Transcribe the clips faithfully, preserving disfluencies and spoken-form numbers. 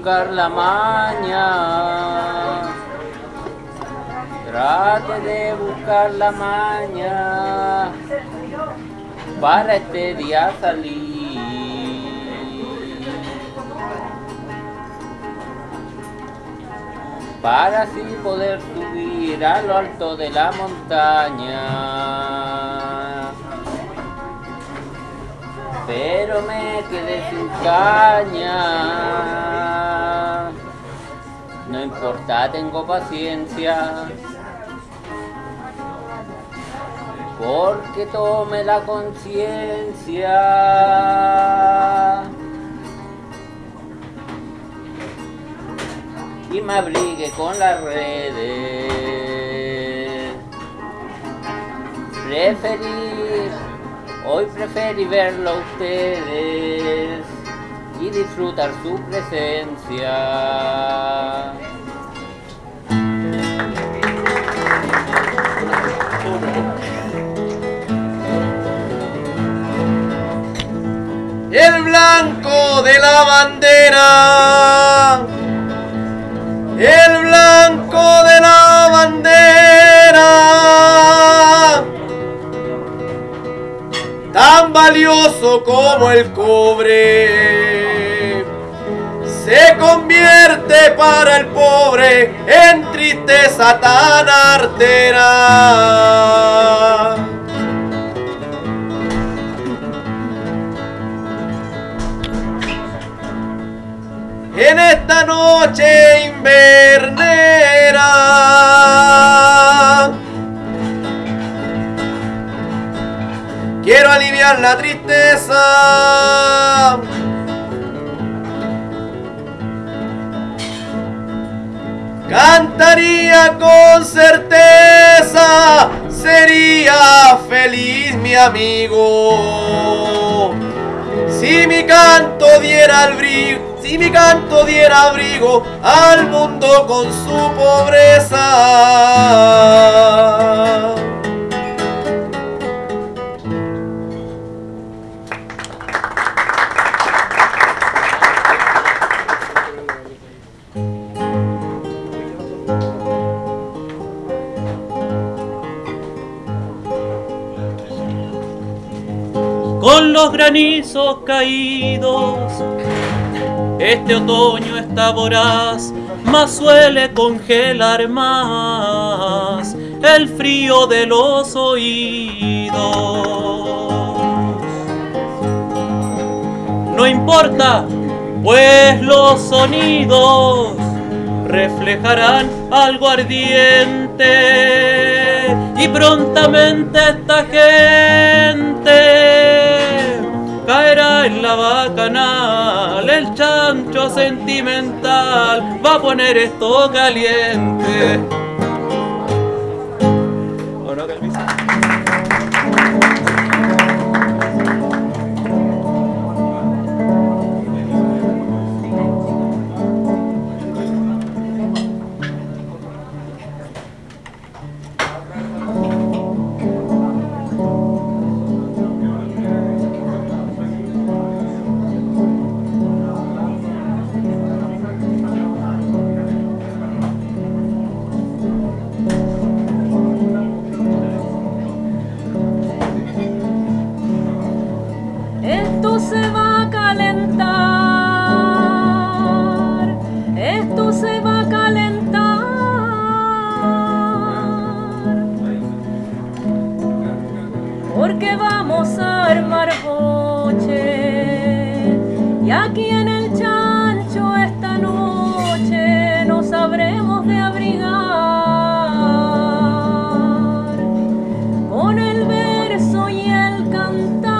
buscar la maña, trate de buscar la maña para este día salir. Para así poder subir a lo alto de la montaña. Pero me quedé sin caña. No importa, tengo paciencia. Porque tome la conciencia y me abrigue con las redes. Preferí, hoy preferí verlo a ustedes y disfrutar su presencia. El blanco de la bandera, el blanco de la bandera, tan valioso como el cobre, se convierte para el pobre en tristeza tan artera. En esta noche invernera quiero aliviar la tristeza. Cantaría con certeza, sería feliz mi amigo si mi canto diera abrigo, si mi canto diera abrigo al mundo con su pobreza. Con los granizos caídos, este otoño está voraz, mas suele congelar más el frío de los oídos. No importa, pues los sonidos reflejarán algo ardiente y prontamente esta gente caerá en la bacanal. El chancho sentimental va a poner esto caliente. ¿O no, Calviso? Esto se va a calentar, esto se va a calentar, porque vamos a armar boche, y aquí en el chancho esta noche nos sabremos de abrigar con el verso y el cantar.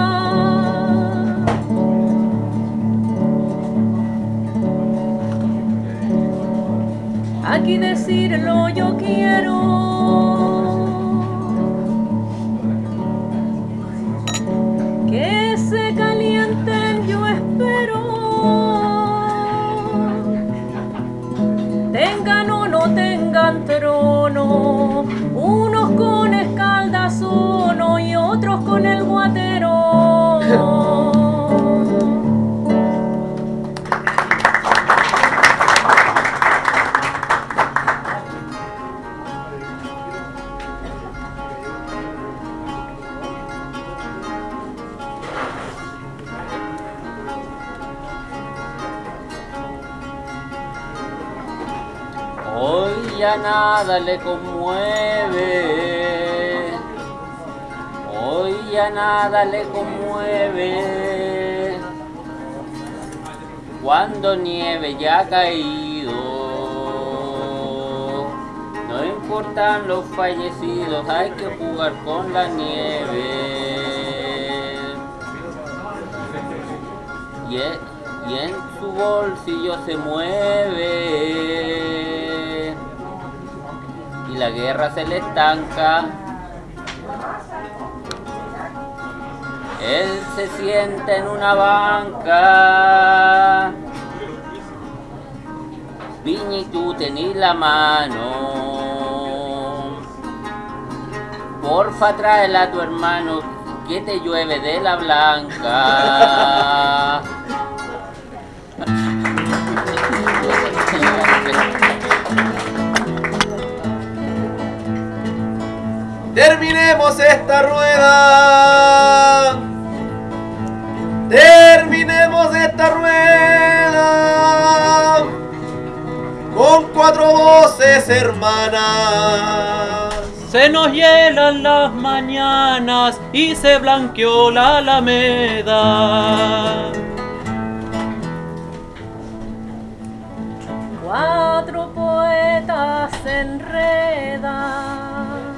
Aquí decirlo yo quiero, que se calienten yo espero, tengan o no tengan trono, unos con escaldazono y otros con el guatero. ya nada le conmueve, hoy ya nada le conmueve, cuando nieve ya ha caído, no importan los fallecidos, hay que jugar con la nieve. Y, e, y en su bolsillo se mueve y la guerra se le estanca. Él se sienta en una banca, Piña, y tú tenés la mano, porfa tráela a tu hermano que te llueve de la blanca. Terminemos esta rueda, terminemos esta rueda con cuatro voces hermanas. Se nos hielan las mañanas y se blanqueó la alameda. Cuatro poetas se enredan,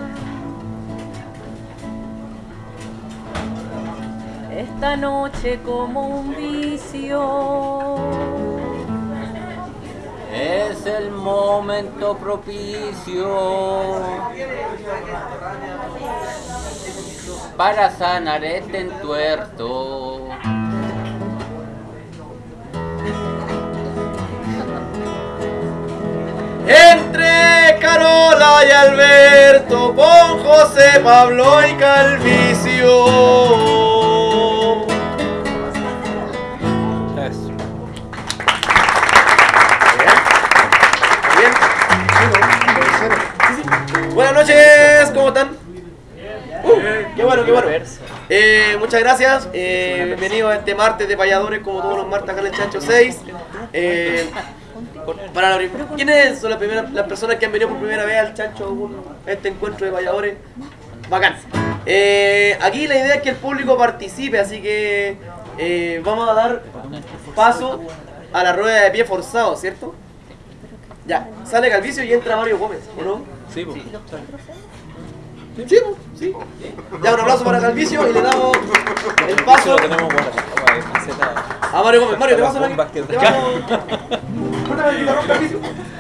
esta noche como un vicio. Es el momento propicio para sanar este entuerto. Entre Carola y Alberto, con José, Pablo y Calvicio. Eso. Bien. Buenas noches, ¿cómo están? Uh, qué bueno, qué bueno. Eh, muchas gracias. Eh, bienvenidos a este martes de payadores, como todos los martes acá en el Chancho seis. Eh, para la, ¿Quiénes son las, primeras, las personas que han venido por primera vez al Chancho, un, este encuentro de payadores? Bacán. Eh, aquí la idea es que el público participe, así que eh, vamos a dar paso a la rueda de pie forzado, ¿cierto? Ya, sale Calvicio y entra Mario Gómez, ¿o no? Sí, pues. Sí, sí. Ya, un aplauso para Calvicio y le damos el paso Lo tenemos guardado en caseta. a Mario Gómez. Mario, te paso la Bombas que- te paso- Cuéntame el guitarrón, Calvicio.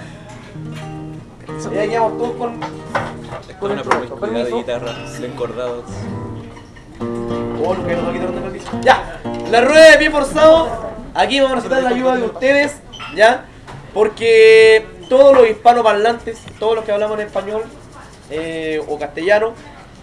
Y ahí quedamos todos con... Es Con con el una pronto, promiscuidad de permiso. guitarras encordados. Oh, no, que no me quitaron de Calvicio. Ya, la rueda de pie forzado. Aquí vamos a necesitar la ayuda de ustedes, ¿ya? Porque todos los hispanoparlantes, todos los que hablamos en español eh, o castellano,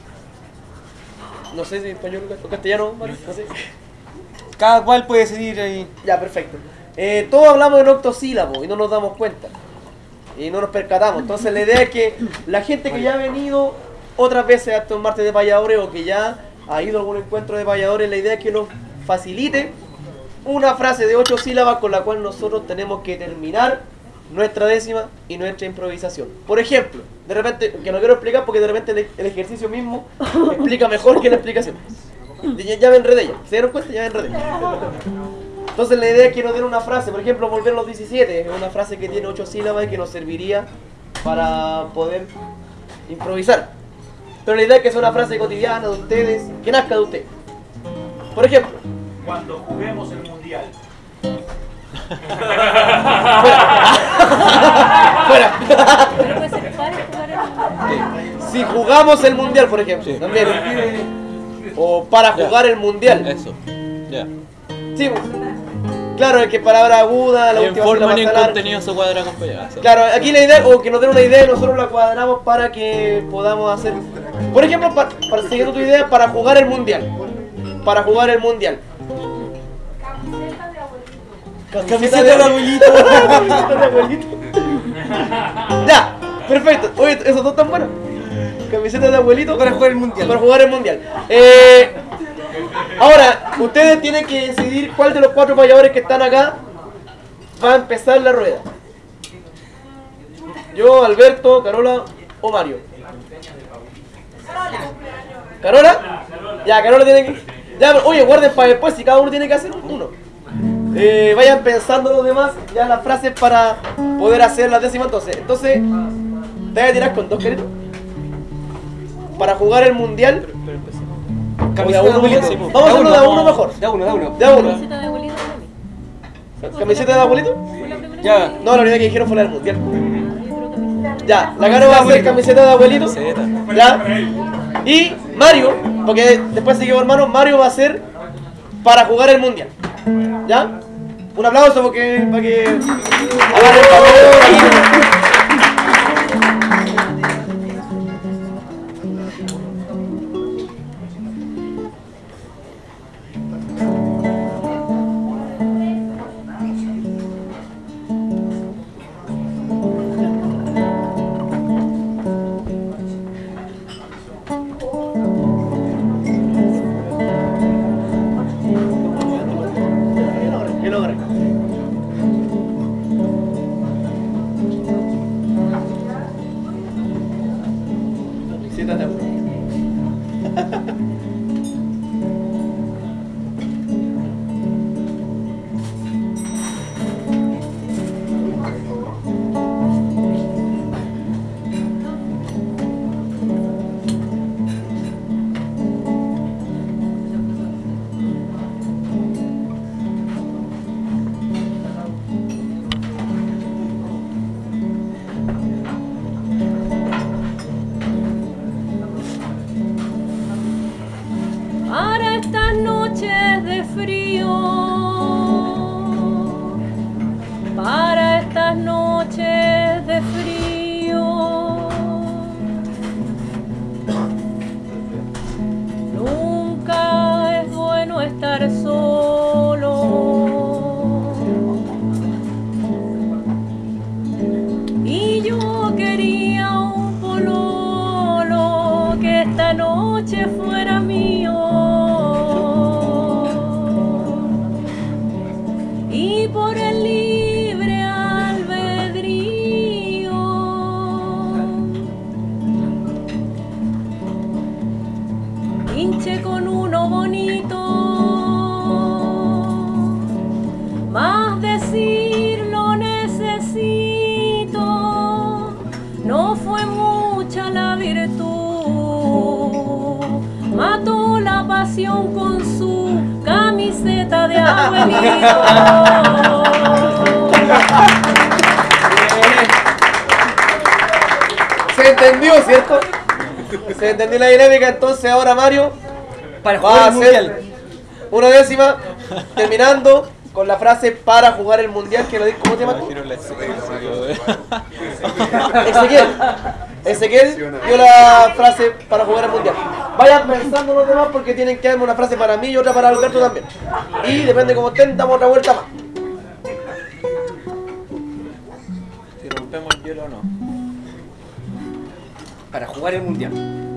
no sé si español o castellano, Mario, no sé. Cada cual puede decidir ahí. Ya, perfecto. Eh, todos hablamos en octosílabos y no nos damos cuenta. Y no nos percatamos. Entonces la idea es que la gente que ya ha venido otras veces a estos martes de payadores o que ya ha ido a algún encuentro de payadores, la idea es que nos facilite una frase de ocho sílabas con la cual nosotros tenemos que terminar nuestra décima y nuestra improvisación. Por ejemplo, de repente, que no quiero explicar porque de repente el, el ejercicio mismo explica mejor que la explicación. Ya, ya me enredé ya. ¿Se dieron cuenta? Ya me enredé. Entonces la idea es que nos den una frase, por ejemplo, volver a los diecisiete, es una frase que tiene ocho sílabas y que nos serviría para poder improvisar. Pero la idea es que sea una frase cotidiana de ustedes, que nazca de ustedes. Por ejemplo, Cuando juguemos el mundial. fuera. Pero puede ser para jugar el... Si jugamos el mundial, por ejemplo, también. O para jugar el mundial. Eso. Ya. Sí, pues. Claro, es que palabra aguda, la Y en última forma sílaba ni en más larga. contenido se cuadra acompañada. Claro, aquí la idea, o que nos den una idea y nosotros la cuadramos para que podamos hacer. Por ejemplo, para, para seguir tu idea, para jugar el mundial. Para jugar el mundial. Camiseta de abuelito. Camiseta de abuelito. Ya, perfecto. Oye, esos dos están buenos. Camiseta de abuelito Para jugar el mundial. para jugar el mundial. Eh, ahora, ustedes tienen que decidir cuál de los cuatro payadores que están acá va a empezar la rueda. Yo Yo, Alberto, Carola o Mario. ¿Carola? Ya, Carola tiene que... Ya, pero, oye, guarden para después si cada uno tiene que hacer uno. Eh, vayan pensando los demás ya las frases para poder hacer la décima entonces. Entonces, te voy a tirar con dos queridos. Para jugar el mundial. O de a uno mejor. Vamos a hacerlo de a uno mejor. De a uno, de a uno. De a uno. Camiseta de abuelito para mí. ¿Camiseta de abuelito? Fue la primera Ya. que No, la primera que dijeron fue la del mundial. dije. Yo creo camiseta. Ya, la Caro va a hacer camiseta de abuelito. Camiseta. Ya. Y Mario, porque después siguió hermano, Mario va a hacer para jugar el mundial. ¿Ya? Un aplauso porque para que agarren papel. Que lo agarren. Siéntate, abuelo. Para estas noches de frío, para estas noches de frío, nunca es bueno estar solo. Y yo quería un pololo que esta noche fuera mío. Y por el libre albedrío hinche con uno bonito, más decirlo necesito, no fue mucha la virtud, mató la pasión con su camiseta de abuelito. Se entendió, ¿cierto? Se entendió la dinámica, entonces ahora Mario Para va a jugar el hacer mundial. una décima, terminando con la frase para jugar el mundial, que lo dice, ¿cómo te llamas tú? Ezequiel. Ezequiel dio la frase para jugar el mundial. Vayan pensando los demás porque tienen que darme una frase para mí y otra para Alberto también. Y depende cómo estén, damos otra vuelta más. Si rompemos el hielo o no. Para jugar el mundial.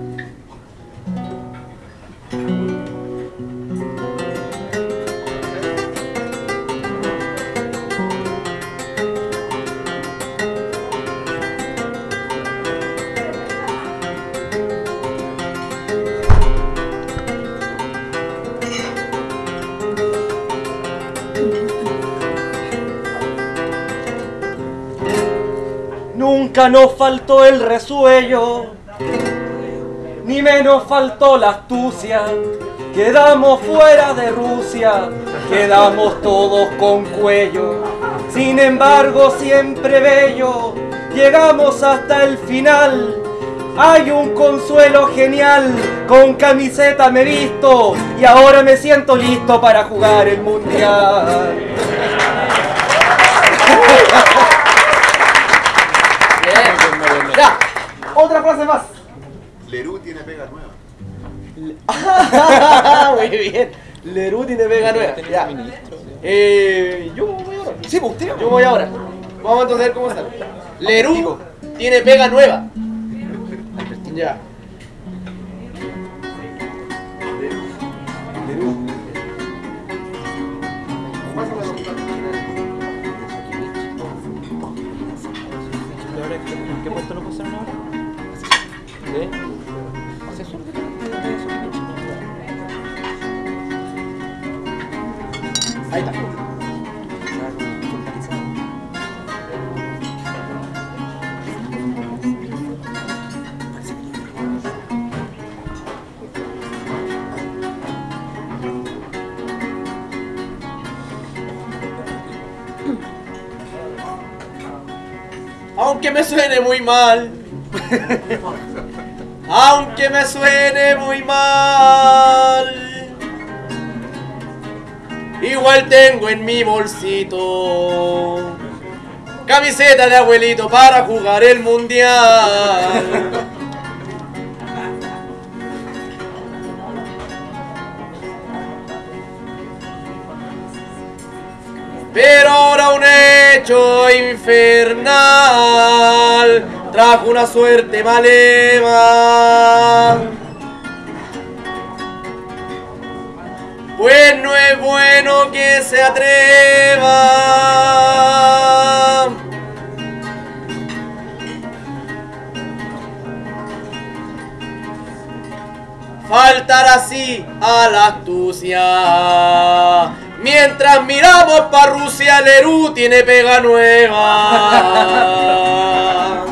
Nunca nos faltó el resuello, ni menos faltó la astucia. Quedamos fuera de Rusia, quedamos todos con cuello. Sin embargo, siempre bello, llegamos hasta el final. Hay un consuelo genial, con camiseta me he visto y ahora me siento listo para jugar el mundial. Ya, otra frase más. Lerú tiene pega nueva. Muy bien. Lerú tiene pega nueva. Ya. Eh, yo voy ahora. Sí, pues usted. Yo voy ahora. Vamos entonces a ver cómo sale. Lerú tiene pega nueva. Ya. ahora ¿en qué, en qué puesto lo pusieron ahora? ¿De? Asesor de Ahí está. Aunque me suene muy mal, aunque me suene muy mal, igual tengo en mi bolsito camiseta de abuelito para jugar el mundial. Pero ahora un hecho infernal trajo una suerte malema. Pues no es bueno que se atreva faltar así a la astucia. Mientras miramos pa' Rusia, Lerú tiene pega nueva.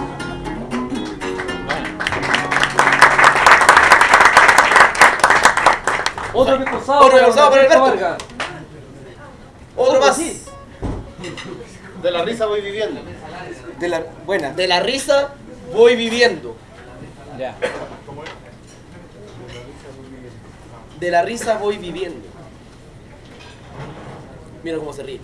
Otro reforzado. Otro reforzado para Alberto. Vargas. Otro más. De la risa voy viviendo. De la, buena. De la risa voy viviendo. Ya. De la risa voy viviendo. Mira cómo se ríe.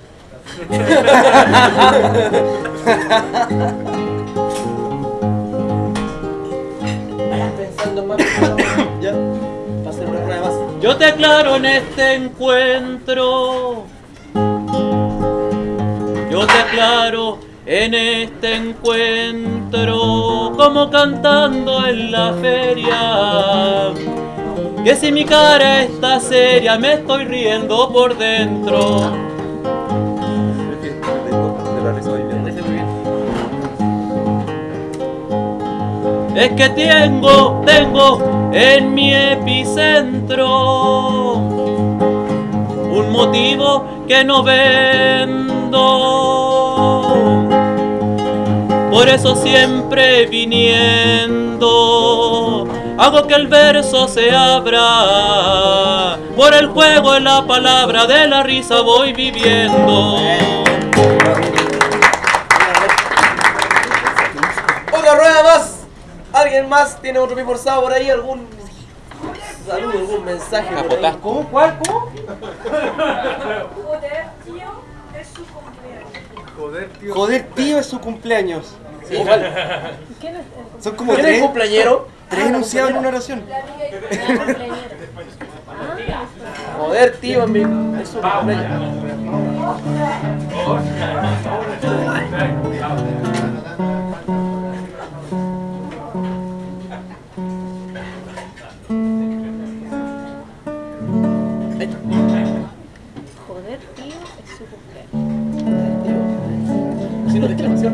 Vayan pensando más. Ya. Va a ser una rueda más. Yo te aclaro en este encuentro. Yo te aclaro en este encuentro, como cantando en la feria, que si mi cara está seria me estoy riendo por dentro. Es que tengo, tengo en mi epicentro un motivo que no vendo. Por eso siempre viniendo hago que el verso se abra. Por el juego en la palabra de la risa voy viviendo. Otra rueda más. ¿Alguien más tiene otro forzado por ahí? ¿Algún saludo, algún mensaje? por ahí? ¿Cómo? ¿Cuál? ¿Cómo? Joder, tío, es su cumpleaños. Joder, tío. Joder, tío, es su cumpleaños. Sí, igual. ¿Quién es el Son como ¿Quién es el tres, cumpleañero? tres enunciados en una oración. cumpleañero? Joder, tío, es mi. Es su cumpleaños. Joder, tío, es su cumpleaños. Signo de exclamación.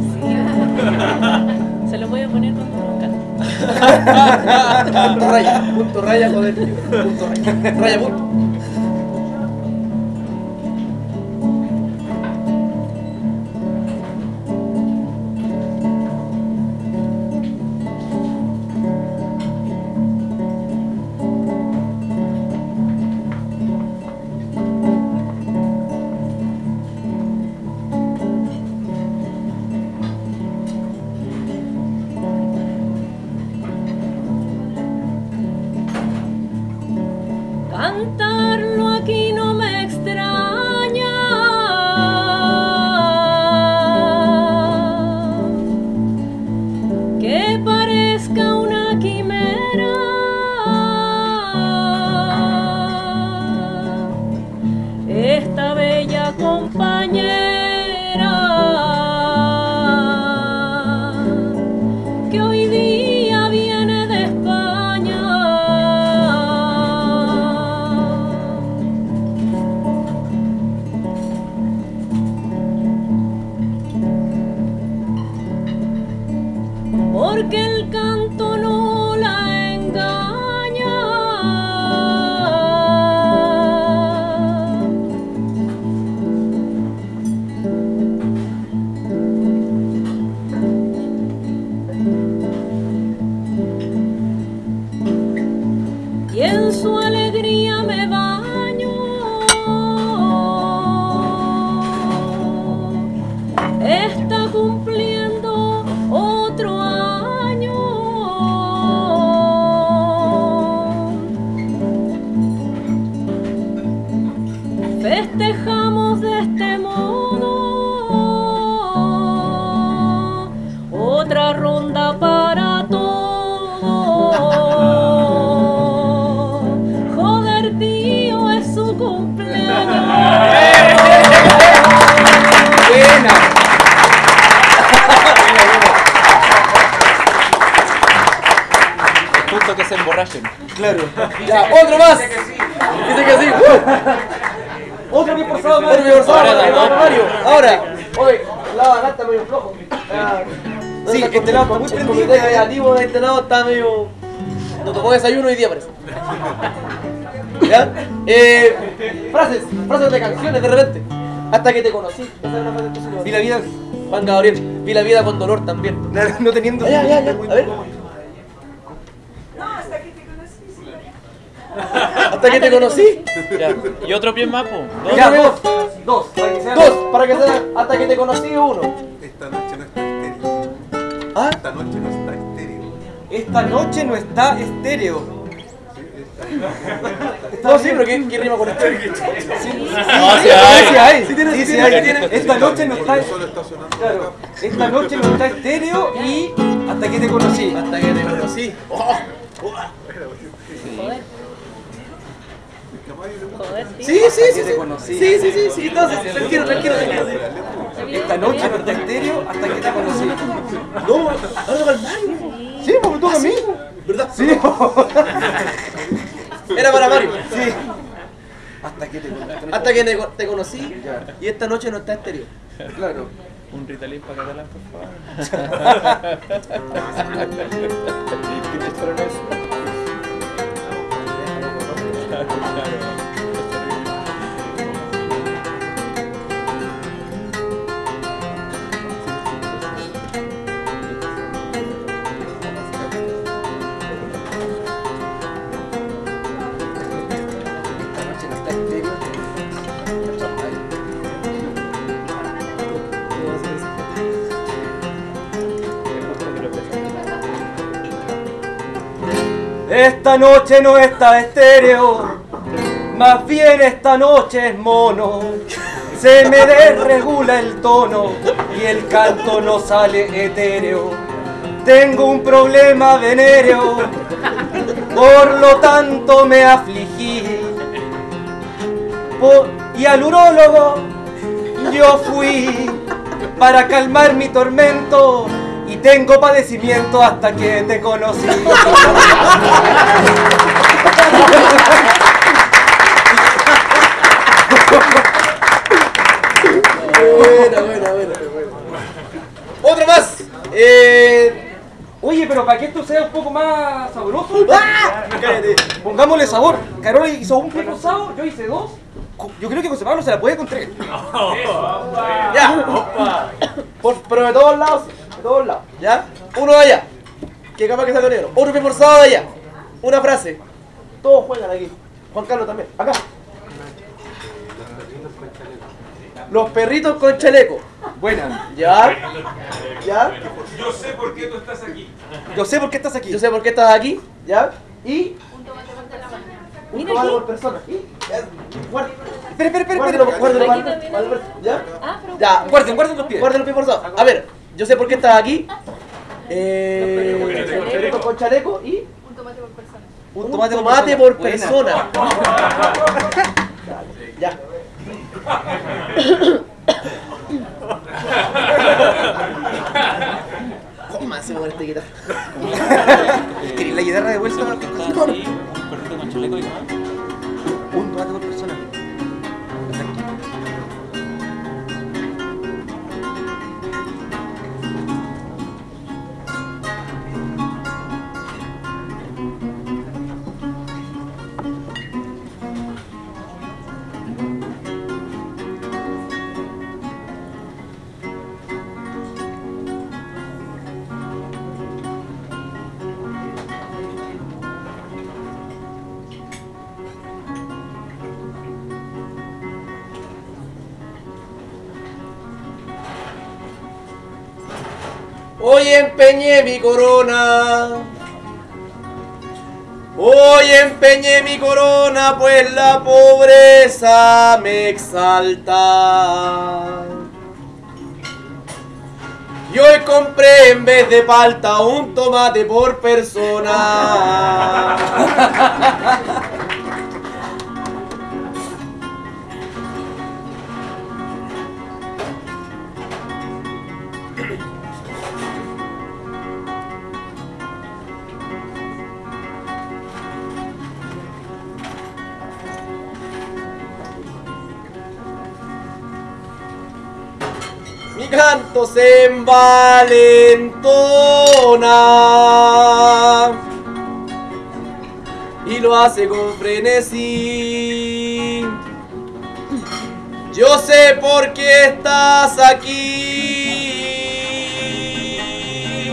Se lo voy a poner cuando lo cante. Punto raya, punto raya, joder, tío. Punto raya. Raya, punto. Canta porque el canto no la engaña. Y en su alegría me baño. Está cumpliendo otro año. Festejamos de este modo otra ronda para todos. Joder, tío, es su cumpleaños. Buena. Justo que se emborrachen. Claro. Ya, otro más. Dice que sí. Uh. Otro bien forzado, Otro bien forzado. Ahora, Ahora, ahora. Mario. Ahora. Oye, la garganta está medio flojo. Ah, no Sí, sé, este lado está muy el prendido. comité creativo de este lado está medio... No tomó desayuno hoy día, parece. ¿Ya? Eh, frases, frases de canciones de repente. Hasta que te conocí. Esa es una frase que se Vi la vida Juan Gabriel. Vi la vida con dolor también. no teniendo. Ya, ya, ya. A ver. Hasta que te conocí. Ya. Y otro pie más, po. Dos. Ya, dos. Dos. Para que sea. Dos, para que sea hasta que te conocí uno. Esta noche no está estéreo. ¿Ah? Esta noche no está estéreo. Esta noche no está estéreo. No, sí, pero ¿qué, qué rima con esto? No, sí Sí, hay. sí hay. Sí tiene- Sí, sí tiene- hay. tiene- Esta noche no está. Solo está sonando. Claro. Esta noche no está estéreo y hasta que te conocí. Hasta que te conocí. Oh. Joder. Joder, tío. Sí, sí, sí. te Sí, conocí. sí, sí, sí, sí. Entonces, tranquilo, tranquilo, tranquilo. Esta noche no está estéreo hasta que te conocí. No, ahora toca el Mario. Sí, porque toca a mí. ¿Verdad? Sí. Era para Mario. Sí. Hasta que te conocí. Hasta que te, te conocí y esta noche no está estéreo. Claro. Un Ritalin para catalán, por favor. ¿Qué te fueron eso? Esta noche no está estéreo. Esta noche no está estéreo, más bien esta noche es mono. Se me desregula el tono y el canto no sale etéreo. Tengo un problema venéreo, por lo tanto me afligí. Por- y al urólogo yo fui para calmar mi tormento. Y tengo padecimiento hasta que te conocí. Buena, buena, buena. Otro más. Eh. Oye, pero para que esto sea un poco más sabroso, ¡Ah! Cállate. pongámosle sabor. Carola hizo un pie forzado, yo hice dos. Yo creo que José Pablo se la puede con tres. Ya. Por, pero de todos lados, de todos lados. ¿Ya? Uno de allá. Que capaz que salga negro. Otro bien forzado de allá. Una frase. Todos juegan aquí. Juan Carlos también. Acá. Los perritos con chaleco. Buena. ¿Ya? ¿Ya? Yo sé por qué tú estás aquí. Yo sé por qué estás aquí. Yo sé por qué estás aquí. ¿Ya? Y... Un Mira tomate aquí. por persona. ¿Y? Ya. Guarda- Espera, espera, espera. Guárdelo, espera. guárdelo, Aquí guárdelo, también guárdelo, ¿ya? Ah, pero. Ya, Guarden, guarden los pies. Guarden los pies forzados. A ver, yo sé por qué estás aquí. Eh, Los perritos con chaleco y Un tomate por persona. Un un tomate, tomate por por persona. persona. Ya. ¿Cómo más se mueve esta guitarra? ¿Queréis la guitarra de vuelta? Está ahí, un perrito con chaleco y demás. Un tomate por persona. Hoy empeñé mi corona. Hoy empeñé mi corona, pues la pobreza me exalta. Y hoy compré en vez de palta un tomate por persona. Mi canto se envalentona y lo hace con frenesí. Yo sé por qué estás aquí.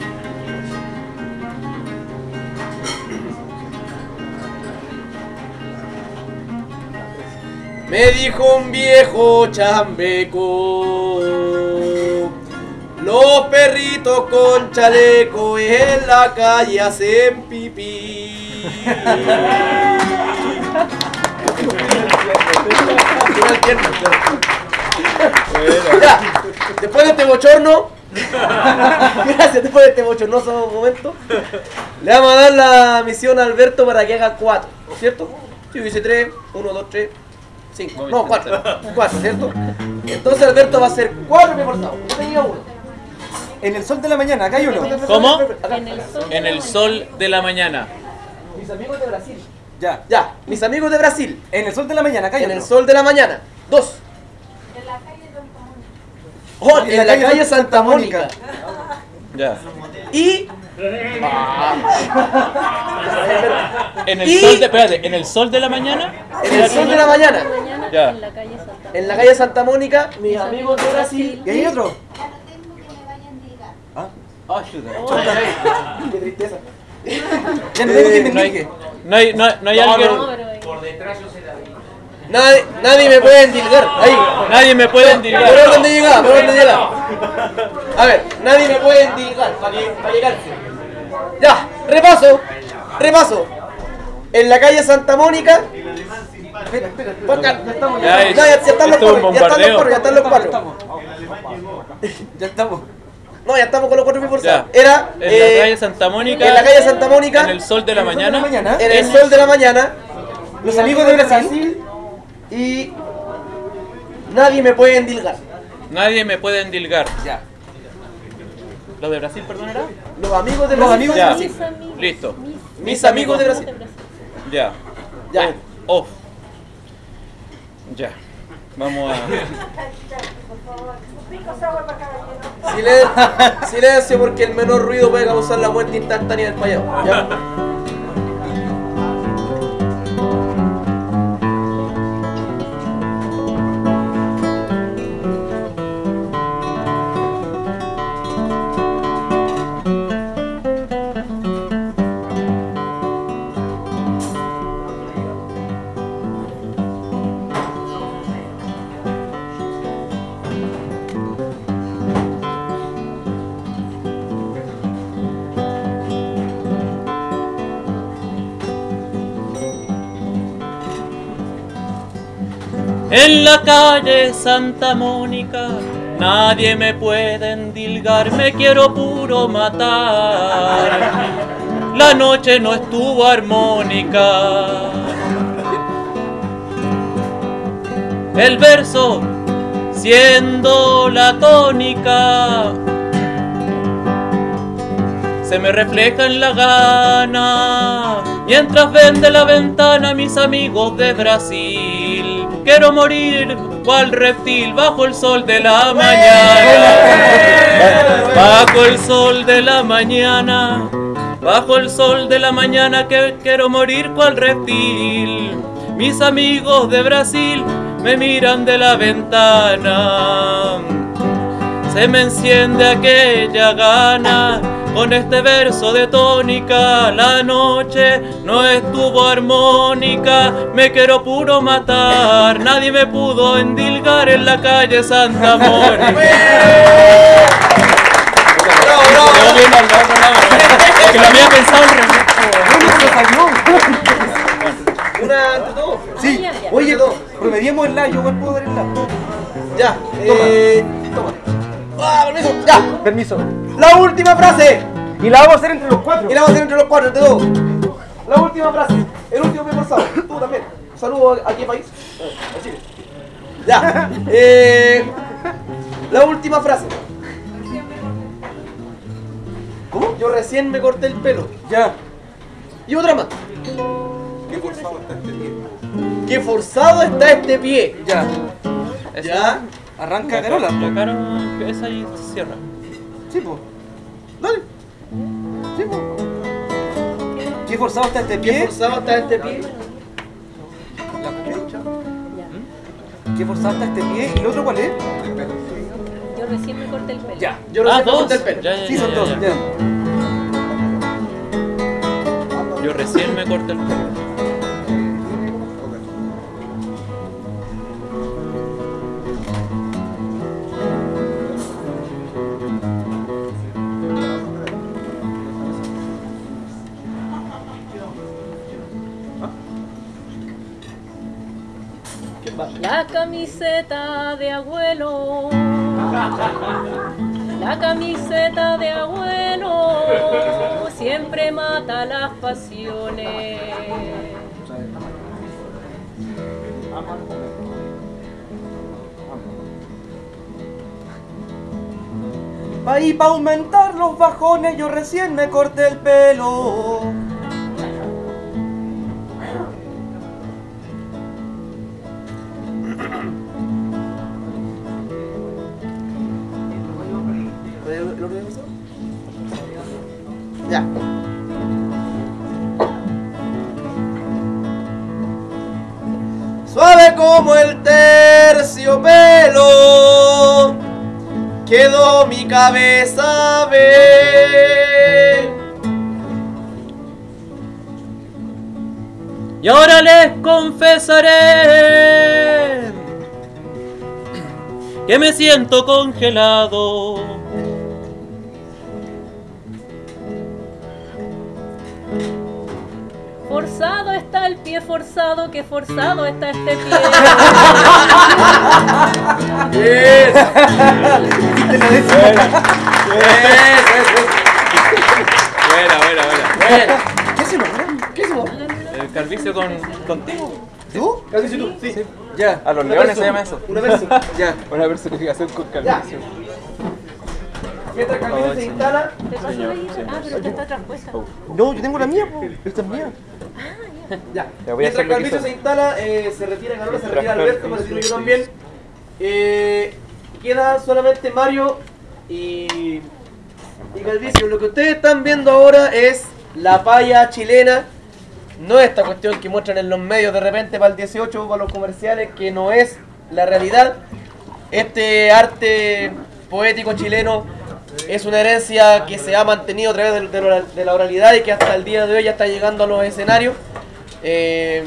Me dijo un viejo chambeco, los perritos con chaleco en la calle hacen pipí. Ya, después de este bochorno, gracias, después de este bochornoso momento, le vamos a dar la misión a Alberto para que haga cuatro, ¿cierto? Si yo hice tres, uno, dos, tres, cinco, no, cuatro, cuatro, ¿cierto? Entonces Alberto va a hacer cuatro reforzados, yo tenía uno. En el sol de la mañana, acá hay uno. ¿Cómo? En el sol. En el sol de la mañana. Mis amigos de Brasil. Ya. Ya, mis amigos de Brasil. En el sol de la mañana, acá hay En el otro. sol de la mañana. Dos. En la calle Santa Mónica. Oh, en la calle Santa Mónica. Ya. Y. En el Y- sol de, espérate, en el sol de la mañana. En el sol de la mañana. Mañana Ya. en la calle Santa. En la calle Santa Mónica, mis amigos de Brasil. ¿Y hay otro? ¿Ah? Ah, chuta. Qué tristeza. Ya no tengo quien me No hay, indique. no hay, no, no hay No, alguien. No, pero ahí- Nadie, nadie me puede endilgar. Ahí. Nadie me puede ¿Por endilgar. dónde llega? ¿Por dónde llega? A ver, nadie me puede endilgar para que- para llegarse. Ya, repaso. Repaso. En la calle Santa Mónica. Espera, espera, espera. Ponga- Ya estamos, Ya, ya, Ya, ya, ya están los esto es un cuatro. Ya están los bombardeo. cuatro. Ya están los cuatro. estamos. Ya estamos. No, ya estamos con los cuatro reforzados. Ya. Era. En eh, la calle Santa Mónica. en la calle Santa Mónica. En el sol de la En el sol de la mañana. mañana. En el sol de la mañana. Los amigos de Brasil. Y. Nadie me puede endilgar. Nadie me puede endilgar. Ya. ¿Lo de Brasil, perdón, era? Los amigos de Los Brasil. amigos de Ya. Brasil. Mis amigos. Listo. Mis amigos de Brasil. Ya. Ya. Off. Ya. Vamos a. Silencio, silencio porque el menor ruido puede causar la muerte instantánea del payaso. ¿Ya? En la calle Santa Mónica nadie me puede endilgar, me quiero puro matar. La noche no estuvo armónica. El verso siendo la tónica se me refleja en la gana mientras ven de la ventana mis amigos de Brasil. Quiero morir cual reptil bajo el sol de la mañana. Bajo el sol de la mañana. Bajo el sol de la mañana que quiero morir cual reptil. Mis amigos de Brasil me miran de la ventana. Se me enciende aquella gana con este verso de tónica. La noche no estuvo armónica, me quiero puro matar. Nadie me pudo endilgar en la calle Santa Mónica. ¡Bravo, al otro lado. Es que lo había pensado al revés. Una entre todos. Sí, Ya, ya. oye, promediemos el la, yo igual puedo dar el la. Ya, eh, toma. Ah, permiso, ya. Permiso. La última frase. Y la vamos a hacer entre los cuatro. Y la vamos a hacer entre los cuatro, entre todos. La última frase. El último bien forzado. Tú también. Un saludo a, a qué país. A Chile. Ya. Eh, la última frase. ¿Cómo? Yo recién me corté el pelo. Ya. Y otra más. Qué forzado está este pie. Qué forzado está este pie. Ya. Ya. Arranca Carola. La cara empieza y se cierra. Sí, pues. Dale. Sí, pues. Qué forzado está este Qué pie. forzado está este pie. La derecha. Ya. Qué forzado está este pie. ¿Y el otro cuál es? Yo recién me corté el pelo. Ya. Yo Ah, recién me dos. corté el pelo. Ya, ya, Sí, ya, son ya, dos. ya. Ya. Yo recién me corté el pelo. La camiseta de abuelo, la camiseta de abuelo siempre mata las pasiones. Pa' y pa' aumentar los bajones yo recién me corté el pelo. Ya. Suave como el terciopelo quedó mi cabeza, ve. Y ahora les confesaré que me siento congelado. Forzado está el pie forzado, que forzado está este pie. Yes. Buena, buena, buena. Bueno, ¿Qué hacemos? ¿qué hicimos? El Carvicio con, contigo. ¿Tú? Casi tú, sí. Ya. A los Una leones perso- se llama eso. Una verso. Ya. Una personificación con Ya. Carvicio. Mientras Carlito se instala, ¿Te paso la guía? Ah, pero esta está traspuesta. No, yo tengo la mía, po. Esta es mía. ya. Ya voy a hacer Mientras lo que Carlito hizo. se instala, eh, se retira Carola, se retira Mientras Alberto, me retiro yo también. Eh, queda solamente Mario y, y Calvicio. Lo que ustedes están viendo ahora es la paya chilena. No esta cuestión que muestran en los medios de repente para el dieciocho, para los comerciales, que no es la realidad. Este arte poético chileno es una herencia que se ha mantenido a través de, de la- de la oralidad y que hasta el día de hoy ya está llegando a los escenarios. Eh,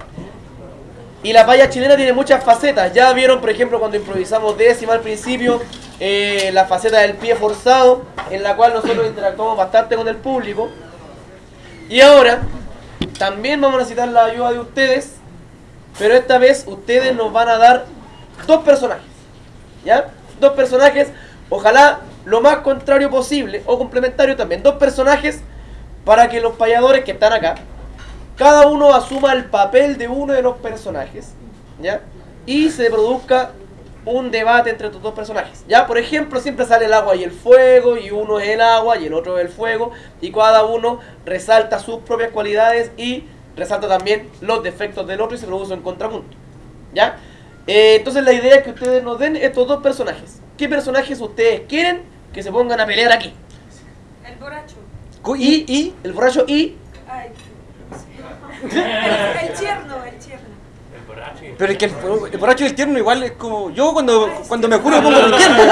y la paya chilena tiene muchas facetas. Ya vieron, por ejemplo, cuando improvisamos décima al principio, eh, la faceta del pie forzado, en la cual nosotros interactuamos bastante con el público. Y ahora, también vamos a necesitar la ayuda de ustedes, pero esta vez ustedes nos van a dar dos personajes. ¿Ya? Dos personajes, ojalá lo más contrario posible, o complementario también. Dos personajes para que los payadores que están acá, cada uno asuma el papel de uno de los personajes, ¿ya? Y se produzca un debate entre estos dos personajes, ¿ya? Por ejemplo, siempre sale el agua y el fuego, y uno es el agua y el otro es el fuego, y cada uno resalta sus propias cualidades y resalta también los defectos del otro y se produce un contrapunto, ¿ya? Eh, entonces la idea es que ustedes nos den estos dos personajes. ¿Qué personajes ustedes quieren que se pongan a pelear aquí? El borracho. Y, y, el borracho y... Ay. El tierno, el tierno. Pero es que el, el borracho y el tierno igual es como... Yo cuando, cuando me juro me pongo el tierno.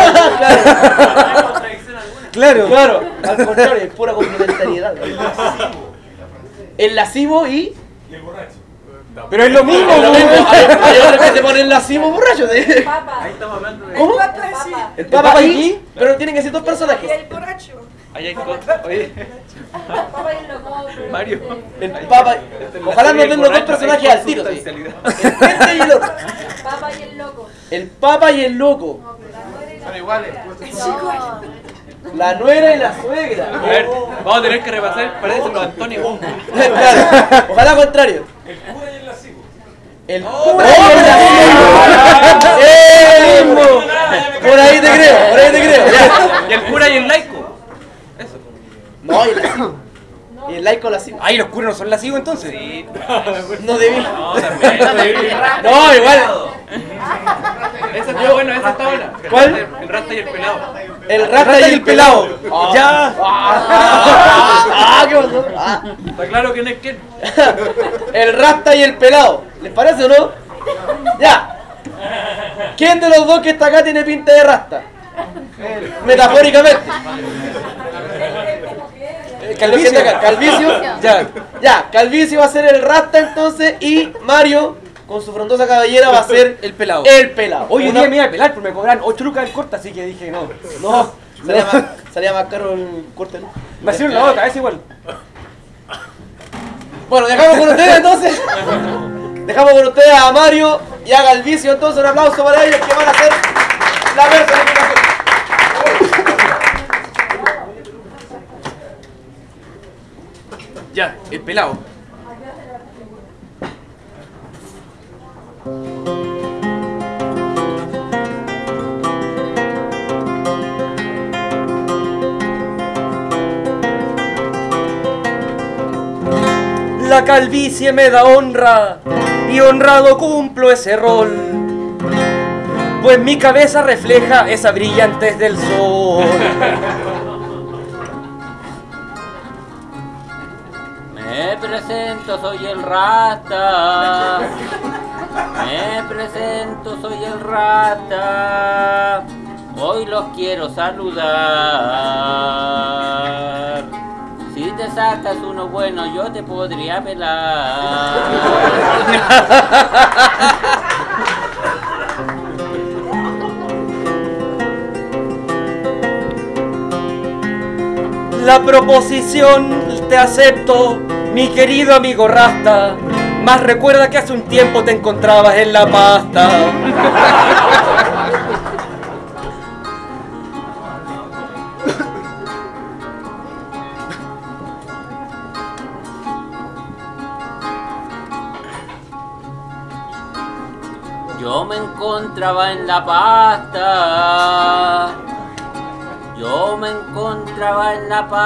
Claro. Claro, al contrario, es pura complementariedad. El lascivo y... Y el borracho. Pero es lo mismo, Es lo po. mismo. Hay, hay hombres que se ponen la cima borrachos. ¿eh? Papa. Ahí estamos hablando de... ¿Cómo? El papa, sí. El Papa Papa y... y- Pero tienen que ser dos Y personajes. el borracho. Ahí hay cosas. Oye, Papá y el loco. Mario. El Papa... Ojalá nos den los dos personajes al tiro. ¿sí? El frente y el otro. Papá y el loco. El Papa y el loco. Son iguales. La nuera y la suegra. A ver, vamos a tener que repasar, parece los Antonio. Claro. Ojalá contrario. El cura y el lascivo. El cura y el lascivo. ¡Eh! mismo! Por ahí te creo, por ahí te creo. Ya. Y el cura y el laico. Eso. No, y el lascivo. Y el laico lascivo. Ay, los curas no son lascivos entonces. Sí. No debí. No, también. No, igual. Ese está bueno, ese está bueno. ¿Cuál? El rasta y el pelado. El rata y el pelado. Ya. Ah, ¿qué pasó? Ah. Está claro quién es quién. El rasta y el pelado. ¿Les parece o no? Ya. ¿Quién de los dos que está acá tiene pinta de rasta? Metafóricamente. Calvicio. Acá, Calvicio. Ya. Ya, Calvicio va a ser el rasta entonces y Mario, con su frondosa cabellera, va a ser El pelado. el pelado. Hoy en Una- día me iba a pelar, pero me cobran ocho lucas el corte, así que dije no. No, salía más, salía más caro el corte, ¿no? Me hicieron la otra, es igual. Bueno, dejamos con ustedes entonces. Dejamos con ustedes a Mario y a Galvicio, entonces un aplauso para ellos que van a hacer la personificación. Ya, el pelado. La calvicie me da honra y honrado cumplo ese rol, pues mi cabeza refleja esa brillantez del sol. Me presento, soy el rata. Me presento, soy el rata. Hoy los quiero saludar. Si te sacas uno bueno, yo te podría pelar. La proposición te acepto, mi querido amigo Rasta, mas recuerda que hace un tiempo te encontrabas en la pasta. Yo me encontraba en la pasta. Yo me encontraba en la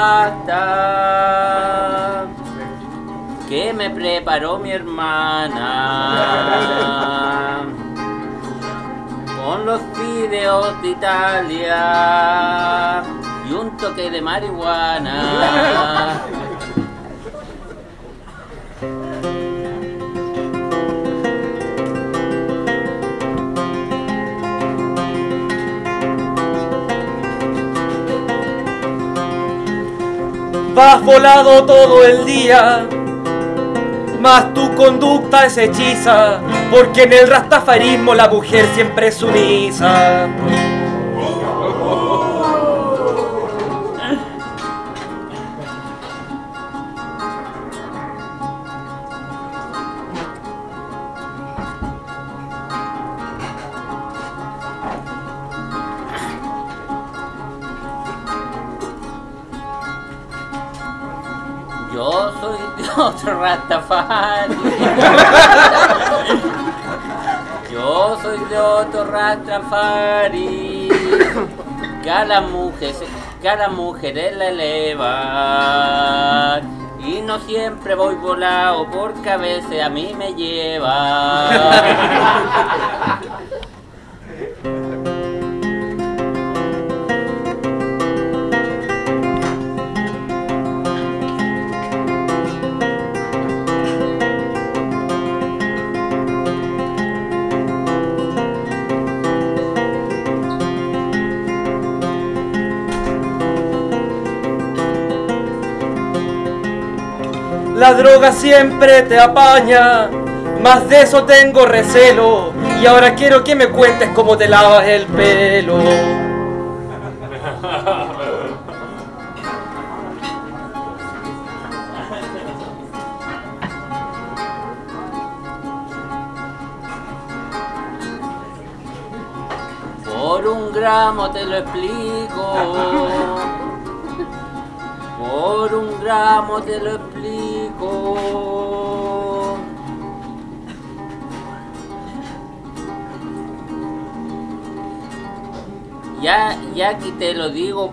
pasta que me preparó mi hermana con los fideos de Italia y un toque de marihuana. Vas volado todo el día, mas tu conducta es hechiza, porque en el rastafarismo la mujer siempre es sumisa. Yo soy de otro Rastafari. Yo soy de otro Rastafari. Que a las mujeres, que a las mujeres la elevan. Y no siempre voy volado porque a veces a mí me lleva. La droga siempre te apaña, Más de eso tengo recelo y ahora quiero que me cuentes cómo te lavas el pelo. Por un gramo te lo explico. Por un gramo te lo explico. Ya, ya aquí te lo digo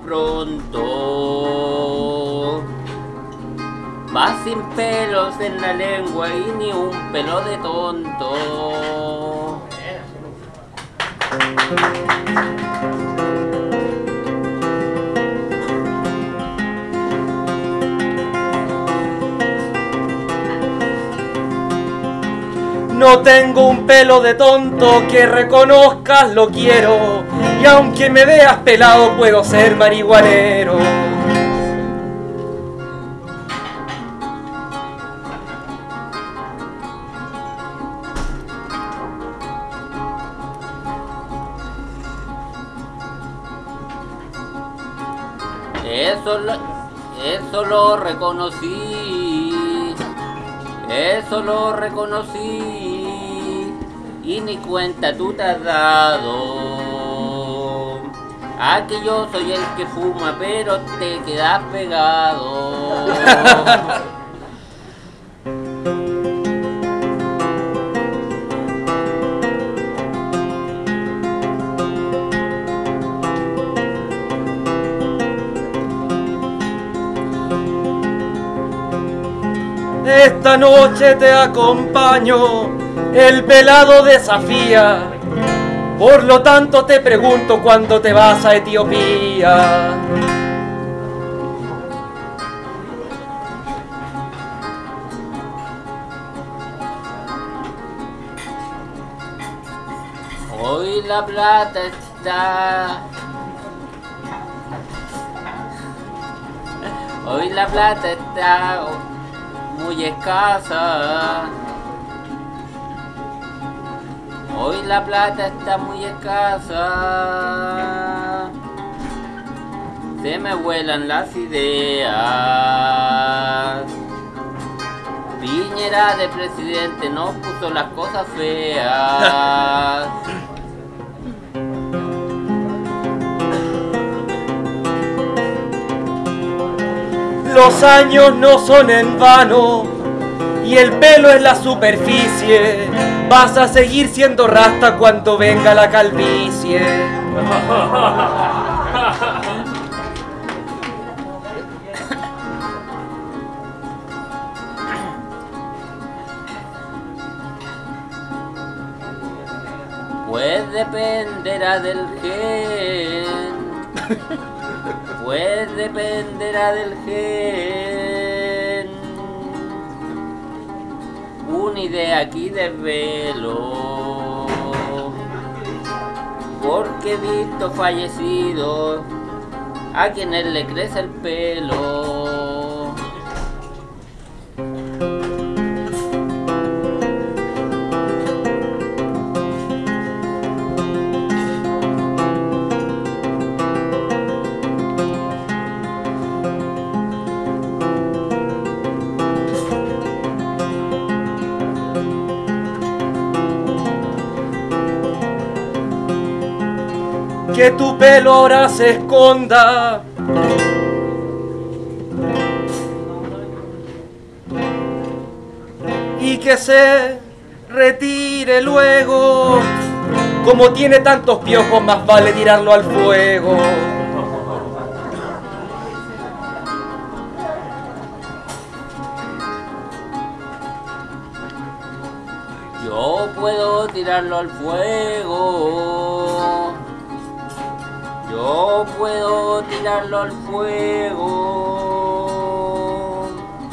pronto. Vas sin pelos en la lengua y ni un pelo de tonto. No tengo un pelo de tonto, que reconozcas lo quiero. Y aunque me veas pelado puedo ser marihuanero. Eso lo, eso lo reconocí, eso lo reconocí, y ni cuenta tú te has dado. Aquí yo soy el que fuma, pero te quedas pegado. Esta noche te acompaño, el pelado desafía. Por lo tanto te pregunto cuándo te vas a Etiopía. Hoy la plata está... Hoy la plata está muy escasa. Hoy la plata está muy escasa. Se me vuelan las ideas. Piñera de presidente nos puso las cosas feas. Los años no son en vano y el pelo es la superficie. Vas a seguir siendo rasta cuando venga la calvicie. Pues dependerá del gen. Pues dependerá del gen. Una idea aquí de velo. Porque he visto fallecidos a quienes le crece el pelo. Que tu pelo ahora se esconda. Y que se retire luego. Como tiene tantos piojos, más vale tirarlo al fuego. Yo puedo tirarlo al fuego. Yo puedo tirarlo al fuego.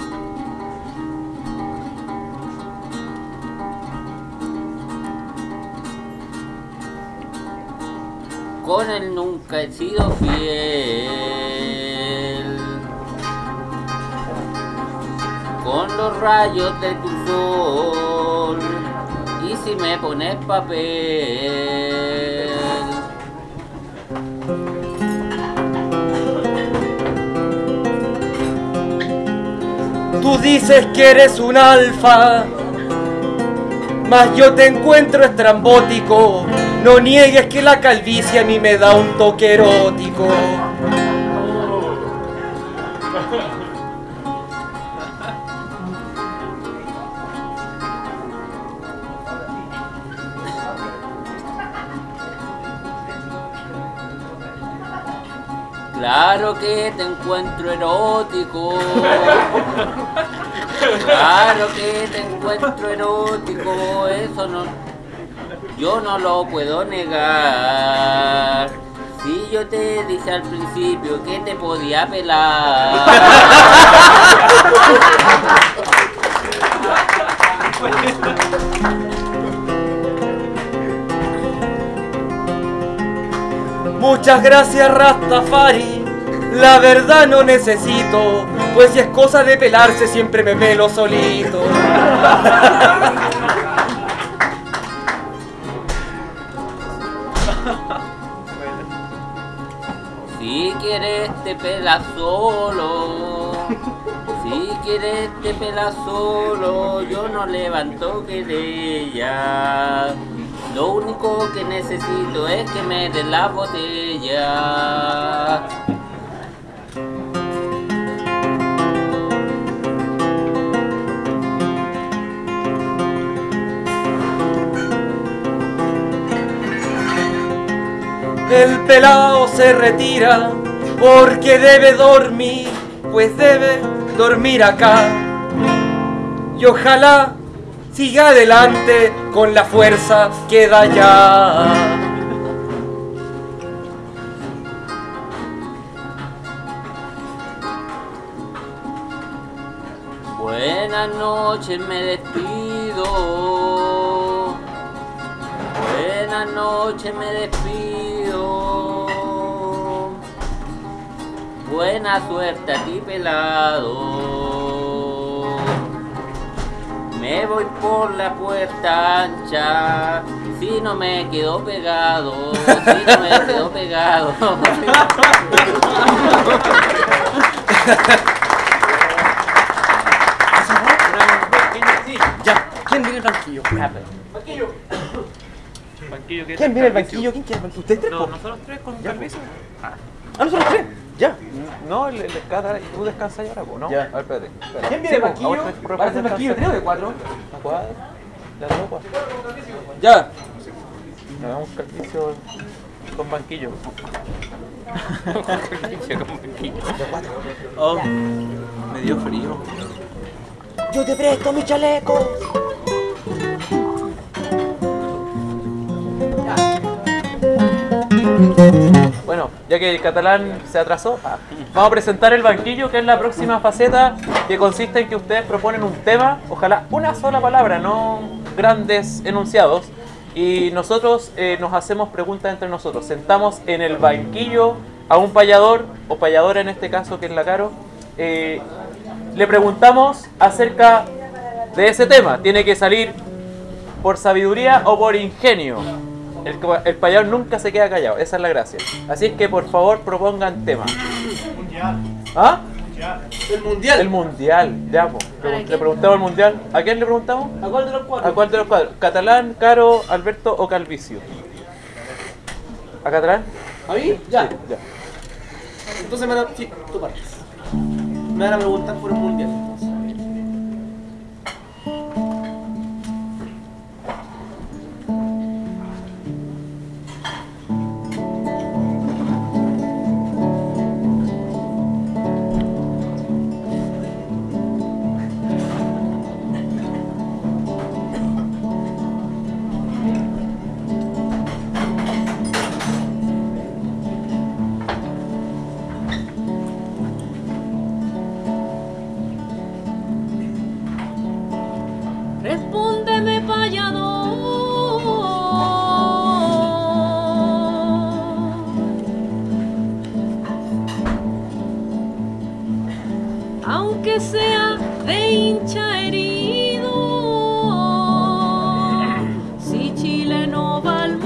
Con él nunca he sido fiel. Con los rayos de tu sol. Y si me pones papel. Tú dices que eres un alfa, mas yo te encuentro estrambótico. No niegues que la calvicie a mí me da un toque erótico. Claro que te encuentro erótico. Claro que te encuentro erótico. Eso no, yo no lo puedo negar. Si yo te dije al principio que te podía pelar. Muchas gracias, Rastafari. La verdad no necesito, pues si es cosa de pelarse siempre me pelo solito. Si quieres te pelas solo. Si quieres te pelas solo. Yo no levanto querella. Lo único que necesito es que me den la botella. El pelao se retira porque debe dormir, pues debe dormir acá. Y ojalá siga adelante con la fuerza que da ya. Buenas noches, me despido. Buenas noches, me despido. Buena suerte a ti, pelado. Me voy por la puerta ancha. Si no me quedo pegado. Si no me quedo pegado. Ya, ¿quién viene el banquillo? Banquillo, ¿qué ¿Quién tal, viene el Calvicio? banquillo? ¿Quién quiere el banquillo? ¿Ustedes tres? No, po? nosotros tres con Ya, Calvicio. Ah, nosotros tres. Ya. No, el, el, cada, tú descansas ahora, po, ¿no? Ya. A ver, espérate. espérate. ¿Quién viene el Sí, po, banquillo? ahora te ¿Para hacer banquillo de tres o de cuatro? ¿A cuál? ¿La de cuál? Ya. Nos damos Calvicio con banquillo. Calvicio con banquillo. De cuatro. Oh, me dio frío. Yo te presto mi chaleco. Bueno, ya que el catalán se atrasó, vamos a presentar el banquillo, que es la próxima faceta, que consiste en que ustedes proponen un tema, ojalá una sola palabra, no grandes enunciados, y nosotros eh, nos hacemos preguntas entre nosotros. Sentamos en el banquillo a un payador, o payadora en este caso, que es la Caro, eh, le preguntamos acerca de ese tema. Tiene que salir por sabiduría o por ingenio. El, el payador nunca se queda callado, esa es la gracia. Así es que por favor propongan tema. Mundial. ¿Ah? El mundial. El mundial, ya, po. Pregun- le preguntamos al mundial. ¿A quién le preguntamos? ¿A cuál de los cuatro? ¿A cuál de los cuatro? ¿Catalán, Caro, Alberto o Calvicio? ¿A Catalán? ¿A mí? Ya. Sí, ya. Entonces me van a... Sí, tú partes. Me van a preguntar por el mundial, entonces. aunque sea de hincha herido. Si Chile no va al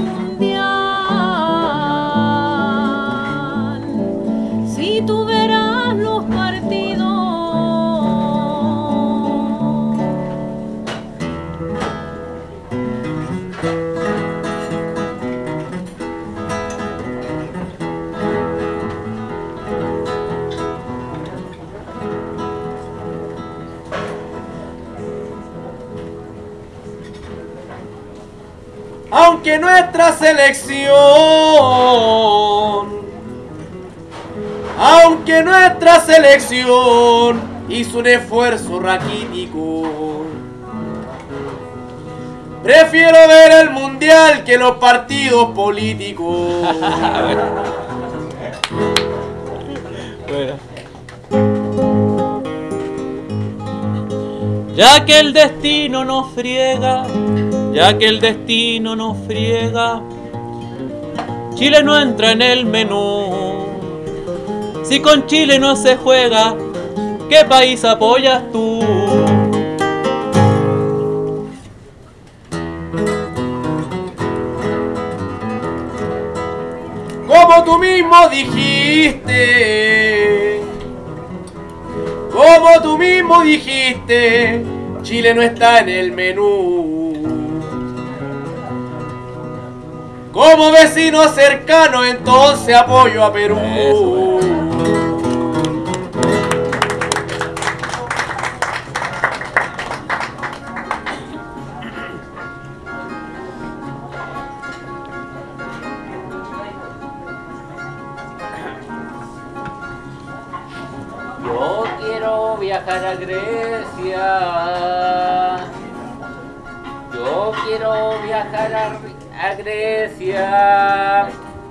mundial, si tú verás los partidos. Aunque nuestra selección, aunque nuestra selección hizo un esfuerzo raquítico, prefiero ver el mundial que los partidos políticos. Bueno. Ya que el destino nos friega, ya que el destino nos friega, Chile no entra en el menú. Si con Chile no se juega, ¿qué país apoyas tú? Como tú mismo dijiste, como tú mismo dijiste, Chile no está en el menú. Como vecino cercano, entonces apoyo a Perú. Eso. Yo quiero viajar a Grecia. Yo quiero viajar a, a Grecia.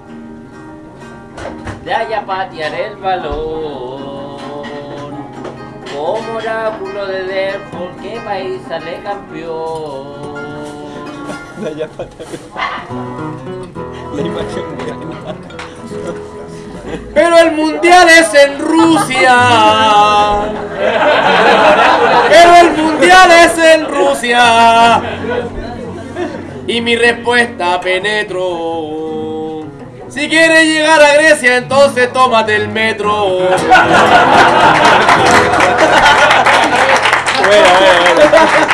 De allá patear el balón. Como oráculo de Delfos, ¿qué país sale campeón? De allá patear la imagen buena. Pero el mundial es en Rusia. Pero el mundial es en Rusia. Y mi respuesta penetro. Si quieres llegar a Grecia, entonces tómate el metro. Bueno, bueno, bueno.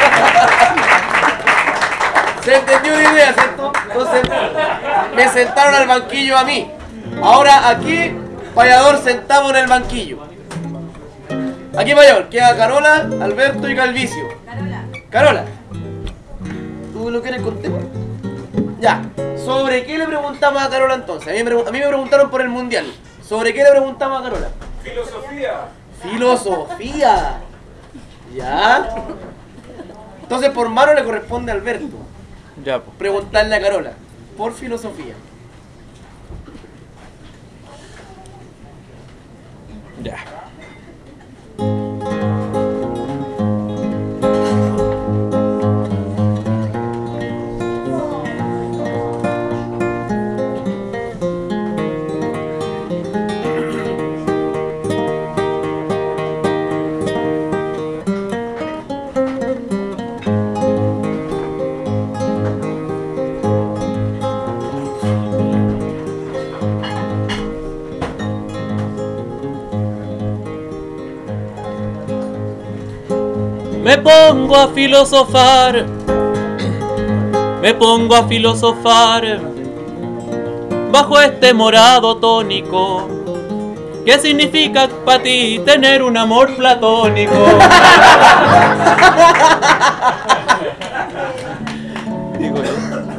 ¿Se entendió la idea, cierto? Entonces me sentaron al banquillo a mí. Ahora aquí, payador sentamos en el banquillo. Aquí payador, queda Carola, Alberto y Calvicio. Carola. Carola, ¿tú lo quieres contar? Ya, ¿sobre qué le preguntamos a Carola entonces? A mí, me, a mí me preguntaron por el mundial. ¿Sobre qué le preguntamos a Carola? Filosofía. Filosofía. Ya. Entonces por mano le corresponde a Alberto Ya, pues. preguntarle a Carola por filosofía. Ya. Me pongo a filosofar, me pongo a filosofar bajo este morado tónico. ¿Qué significa para ti tener un amor platónico? Digo yo.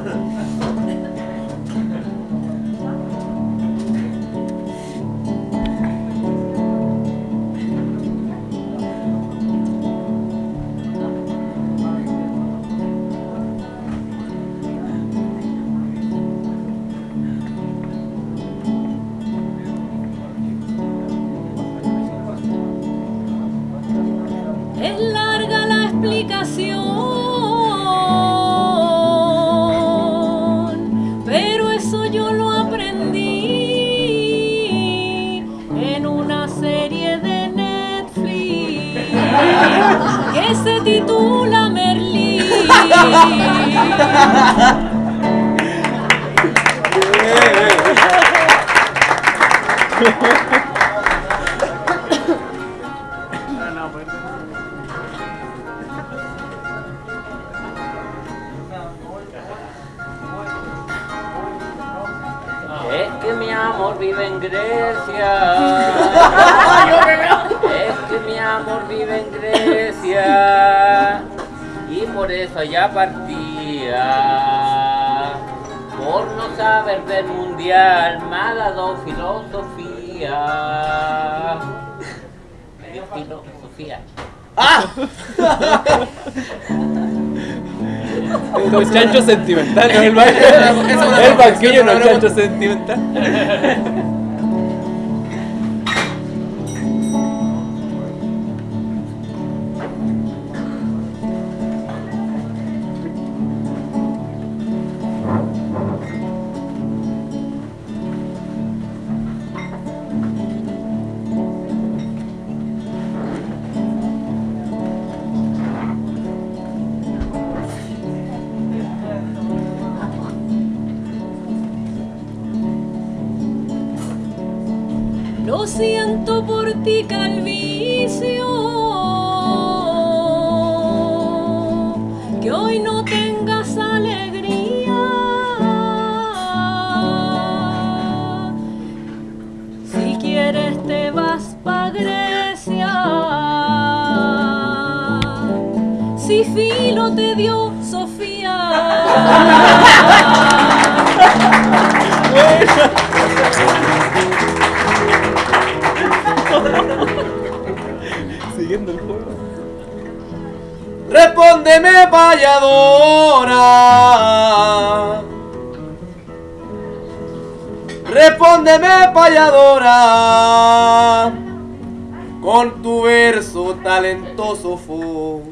Es larga la explicación, pero eso yo lo aprendí en una serie de Netflix. que se titula Merlín. Es que mi amor vive en Grecia. Es que mi amor vive en Grecia. Y por eso allá partía. Por no saber del mundial, me ha dado filosofía. Me dio filosofía. ¡Ah! Los chanchos sentimentales, no el banquillo. El banquillo no es chancho sentimental. Lo siento por ti, Calvicio, que hoy no tengas alegría. Si quieres te vas pa' Grecia. Si Filo te dio Sofía. Siguiendo el juego. Respóndeme, payadora. Respóndeme, payadora. Con tu verso talentoso fue.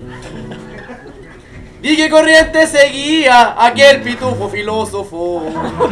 Vi que corriente seguía aquel pitufo filósofo.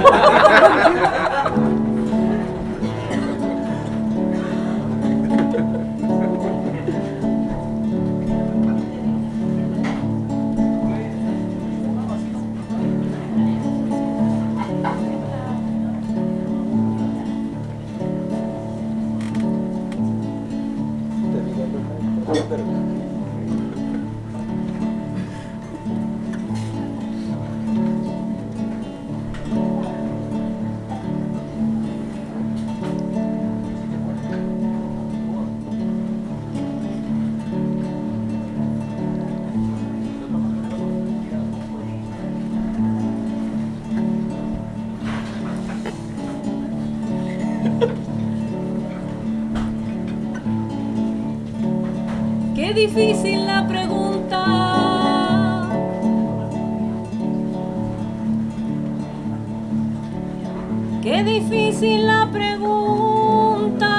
Qué difícil la pregunta. Qué difícil la pregunta.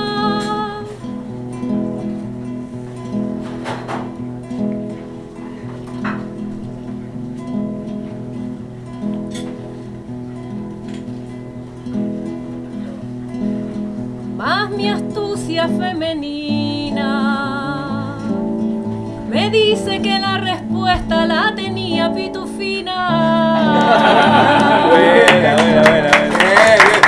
Más mi astucia femenina me dice que la respuesta la tenía Pitufina. Buena, buena, buena, buena. Bien, bien.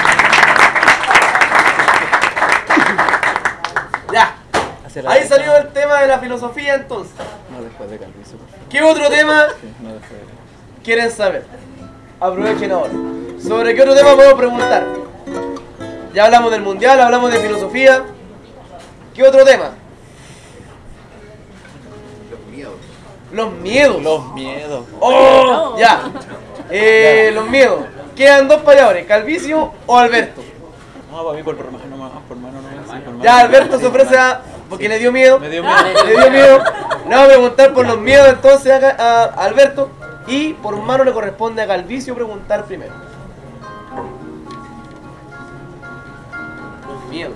Ya. Ahí salió el tema de la filosofía entonces. No después de Calvicio, por favor. ¿Qué otro tema No después de... quieren saber? Aprovechen ahora. ¿Sobre qué otro tema puedo preguntar? Ya hablamos del mundial, hablamos de filosofía. ¿Qué otro tema? Los miedos. Los miedos. Los miedos. ¡Oh! Ya. Eh, los miedos. Quedan dos payadores, Calvicio o Alberto. No, para mí por hermano nomás, por mano no. Sí, por mano. Ya Alberto se ofrece a... porque le dio miedo. Me dio miedo. Le dio miedo. Le vamos a preguntar por los miedos entonces a, a Alberto. Y por mano le corresponde a Calvicio preguntar primero. Los miedos.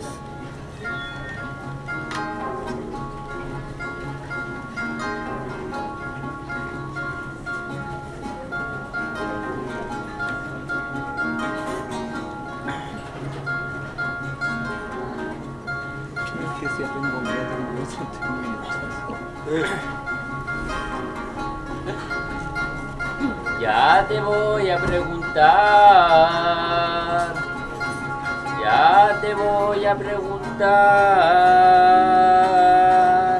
Que sí, apenas. Ya te voy a preguntar, ya te voy a preguntar,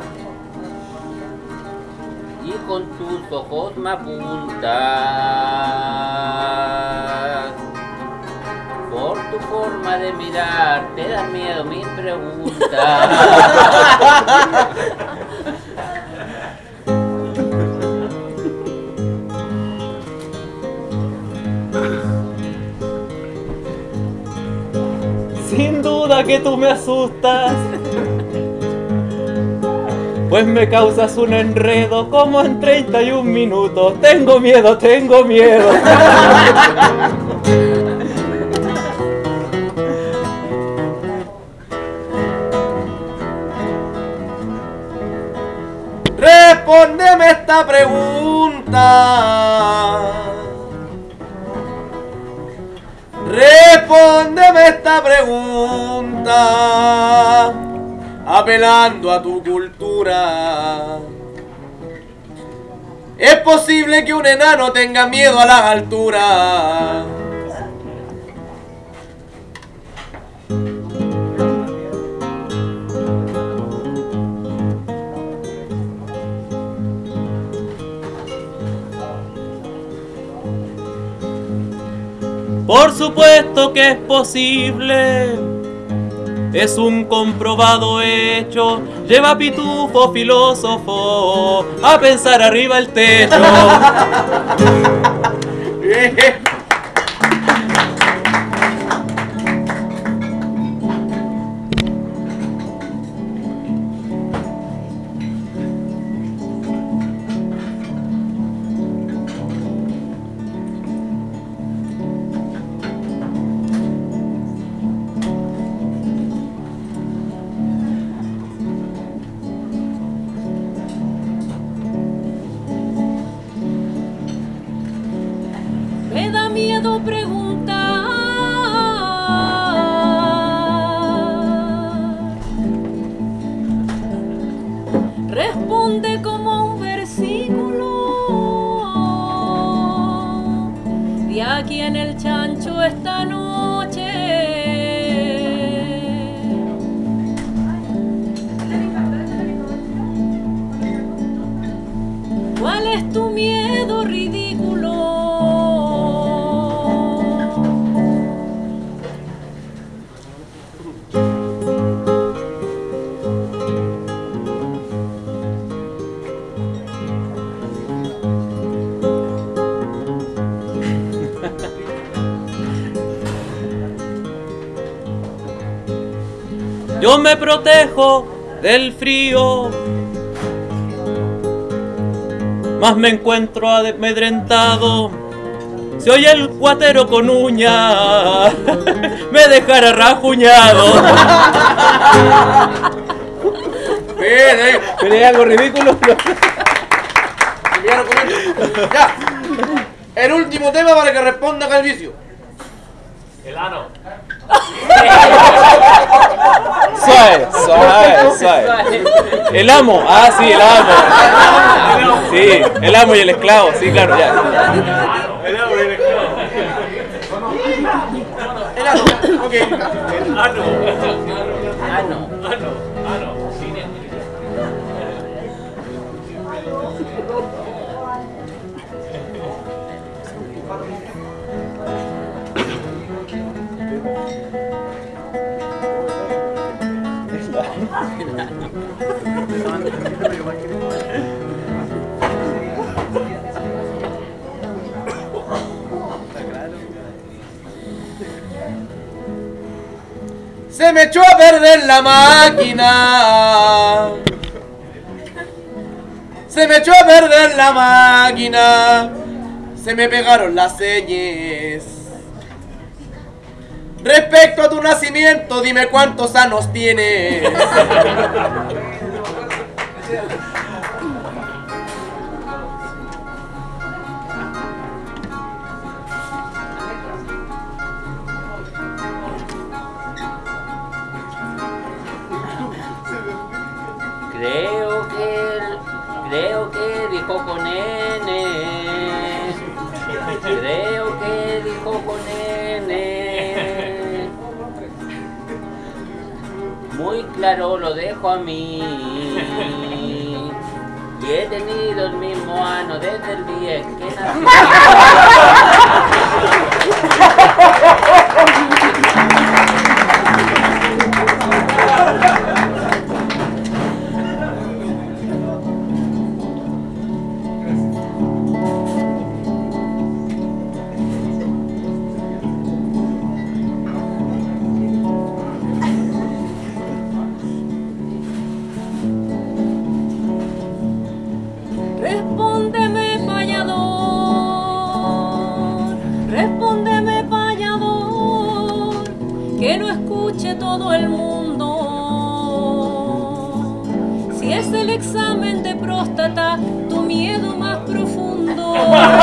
y con tus ojos me apuntas, por tu forma de mirar te dan miedo mis preguntas. Sin duda que tú me asustas, pues me causas un enredo como en treinta y un minutos. Tengo miedo, tengo miedo. Respóndeme esta pregunta. Respóndeme esta pregunta, apelando a tu cultura. ¿Es posible que un enano tenga miedo a las alturas? Por supuesto que es posible, es un comprobado hecho. Lleva pitufo filósofo a pensar arriba el techo. Me da miedo preguntar. Responde como un versículo de aquí en el chancho esta noche. ¿Cuál es tu miedo ridículo? Yo me protejo del frío, mas me encuentro amedrentado. Si oye el cuatero con uña, me dejará rajuñado. Mire, Pero algo ridículo. ya. El último tema para que responda Calvicio. El ano. Suave, suave, suave. El amo, ah sí, el amo. Sí, el amo y el esclavo, sí, claro, ya. El amo y el esclavo. El ano, ok. El ano. Ano. Ano. Ano. Cine. Se me echó a perder la máquina. Se me echó a perder la máquina. Se me pegaron las señas. Respecto a tu nacimiento, dime cuántos años tienes. Creo que él, creo que dijo con N. Creo que dijo con N. Muy claro lo dejo a mí. Y he tenido el mismo ano desde el día en que nací. Respóndeme, payador, respóndeme, payador, que no escuche todo el mundo. Si es el examen de próstata, tu miedo más profundo.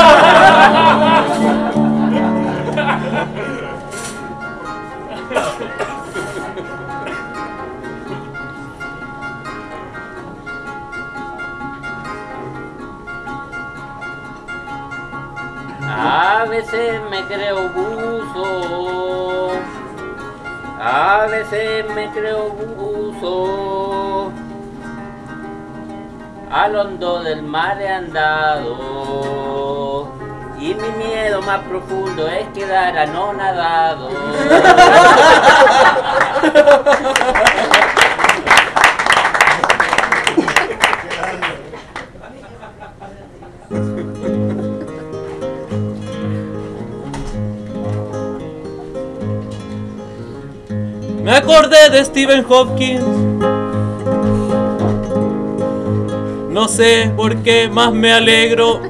A veces me creo buzo, a veces me creo buzo, al hondo del mar he andado, y mi miedo más profundo es quedar anonadado. Me acordé de Stephen Hopkins. No sé por qué más me alegro.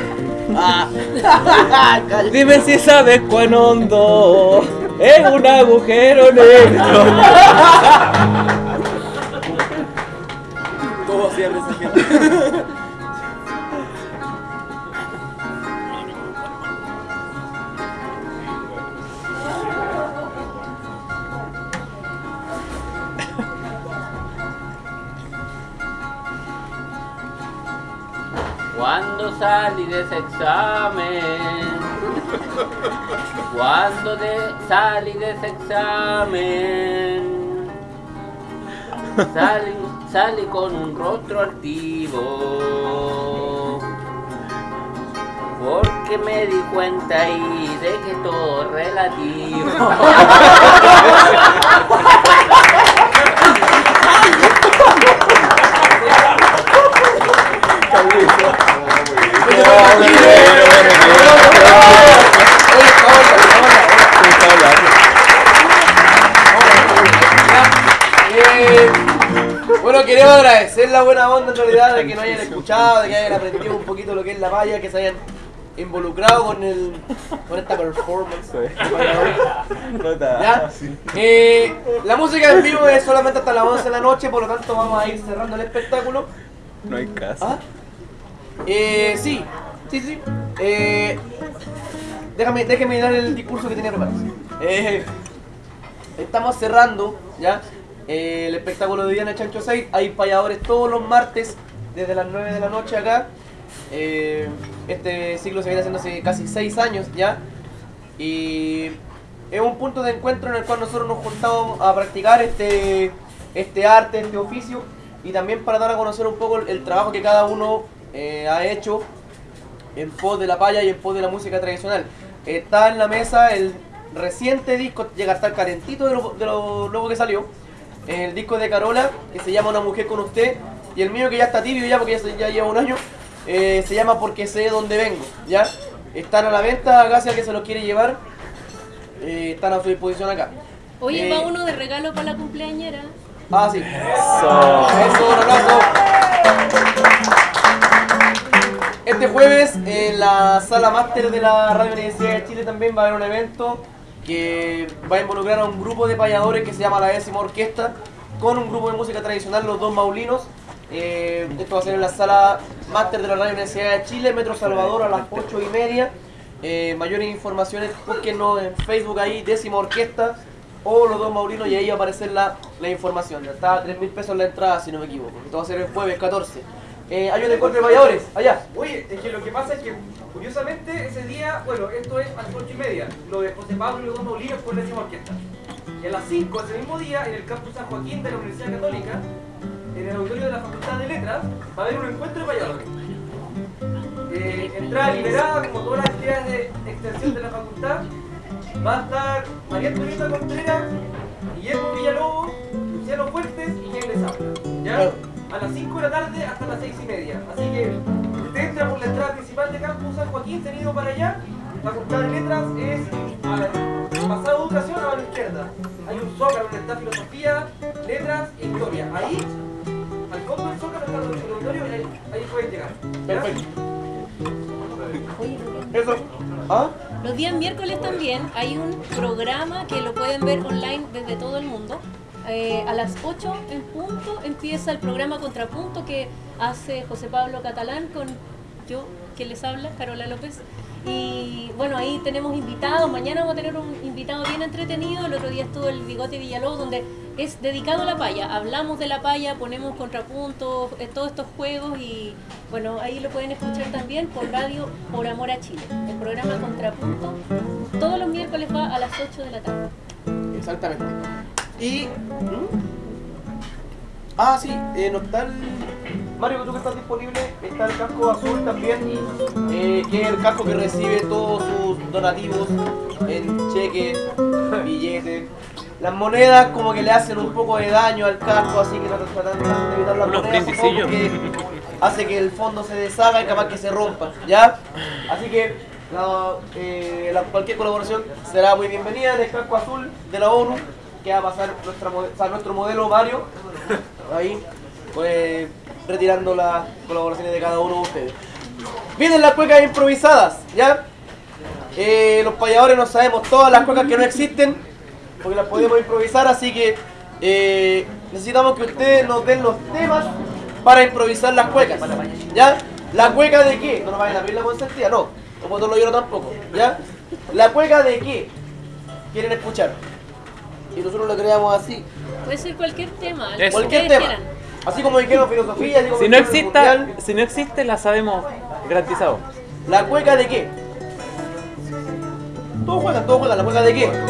Dime si sabes cuán hondo es un agujero negro. ¿Cómo se llama esa gente? Cuando salí de ese examen, cuando de, salí de ese examen, salí, salí con un rostro altivo, porque me di cuenta ahí de que todo es relativo. Eh, bueno, queremos agradecer la buena onda en realidad de que nos hayan escuchado, de que hayan aprendido un poquito lo que es la valla, que se hayan involucrado con el con esta performance. ¿Ya? Eh, la música en vivo es solamente hasta las once de la noche, por lo tanto vamos a ir cerrando el espectáculo. No hay caso. ¿Ah? Eh, sí, sí, sí. Eh, déjame, déjame dar el discurso que tenía preparado. Eh, estamos cerrando, ¿ya? Eh, el espectáculo de Diana Chancho seis. Hay payadores todos los martes desde las nueve de la noche acá. Eh, este ciclo se viene haciendo hace casi seis años ya. Y es un punto de encuentro en el cual nosotros nos juntamos a practicar este, este arte, este oficio. Y también para dar a conocer un poco el, el trabajo que cada uno eh, ha hecho en pos de la paya y en pos de la música tradicional. Está en la mesa el reciente disco, llega a estar calentito de lo, de lo nuevo que salió. El disco de Carola, que se llama Una Mujer con Usted. Y el mío, que ya está tibio ya porque ya, se, ya lleva un año, eh, se llama Porque Sé Dónde Vengo. ¿Ya? Están a la venta, gracias a que se los quiere llevar. Eh, están a su disposición acá. Oye, Eh, va uno de regalo para la cumpleañera. Ah, sí. Eso. Eso, un aplauso. Este jueves en la sala máster de la Radio Universidad de Chile también va a haber un evento que va a involucrar a un grupo de payadores que se llama la décima orquesta con un grupo de música tradicional, los dos Maulinos. Eh, esto va a ser en la sala máster de la Radio Universidad de Chile, Metro Salvador, a las ocho y media. Eh, mayores informaciones, búsquenos en Facebook ahí, décima orquesta. o los dos Maurinos y ahí va a aparecer la, la información. Está a tres mil pesos la entrada, si no me equivoco. Esto va a ser el jueves catorce. Eh, hay un encuentro de valladores, allá. Oye, es que lo que pasa es que, curiosamente, ese día, bueno, esto es a las ocho y media, lo de José Pablo y los dos Maulinos por la décima orquesta. Y a las cinco, ese mismo día, en el campus San Joaquín de la Universidad Católica, en el auditorio de la Facultad de Letras, va a haber un encuentro de valladores. Eh, entrada liberada, como todas las actividades de extensión de la facultad. Va a estar María Antonieta Contreras, Guillermo Villalobos, Luciano Fuertes y quien les habla. ¿Ya? A las cinco de la tarde hasta las seis y media. Así que usted entra por la entrada principal de Campus San Joaquín, tenido para allá. Facultad de Letras es a la pasada educación a la izquierda. Hay un zócalo donde está filosofía, letras e historia. Ahí, al fondo del zócalo está el auditorio y ahí, ahí pueden llegar. ¿Ya? Perfecto. Eso. ¿Ah? Los días miércoles también hay un programa que lo pueden ver online desde todo el mundo. Eh, a las ocho en punto empieza el programa Contrapunto que hace José Pablo Catalán con yo, que les habla, Carola López. Y bueno, ahí tenemos invitados. Mañana vamos a tener un invitado bien entretenido. El otro día estuvo el Bigote Villalobos, donde es dedicado a la paya. Hablamos de la paya, ponemos contrapuntos, eh, todos estos juegos. Y bueno, ahí lo pueden escuchar también por radio Por Amor a Chile. El programa Contrapunto todos los miércoles va a las ocho de la tarde. Exactamente. Y... ¿Mm? Ah, sí, eh, no está el... Mario, tú que estás disponible, está el casco azul también, eh, que es el casco que recibe todos sus donativos en cheques, billetes. Las monedas como que le hacen un poco de daño al casco, así que tratan de evitar las Unos monedas, brindicillos. porque hace que el fondo se deshaga y capaz que se rompa, ¿ya? Así que la, eh, la, cualquier colaboración será muy bienvenida en el casco azul de la ONU, que va a pasar nuestra, o sea, nuestro modelo Mario, ahí, pues retirando las colaboraciones de cada uno de ustedes. Vienen las cuecas improvisadas, ¿ya? Eh, los payadores no sabemos todas las cuecas que no existen, porque las podemos improvisar, así que eh, necesitamos que ustedes nos den los temas para improvisar las cuecas, ¿ya? ¿La cueca de qué? No nos vayan a abrir la consentida, no, como no lo vieron tampoco, ¿ya? ¿La cueca de qué quieren escuchar? Y nosotros lo creamos así. Puede ser cualquier tema, Eso. Cualquier tema. Quieran. Así como dijeron filosofía, así como Si no, dijeron exista, mundial. si no existe, la sabemos garantizado. ¿La cueca de qué? Todos juegan, todos juegan. ¿La cueca de qué?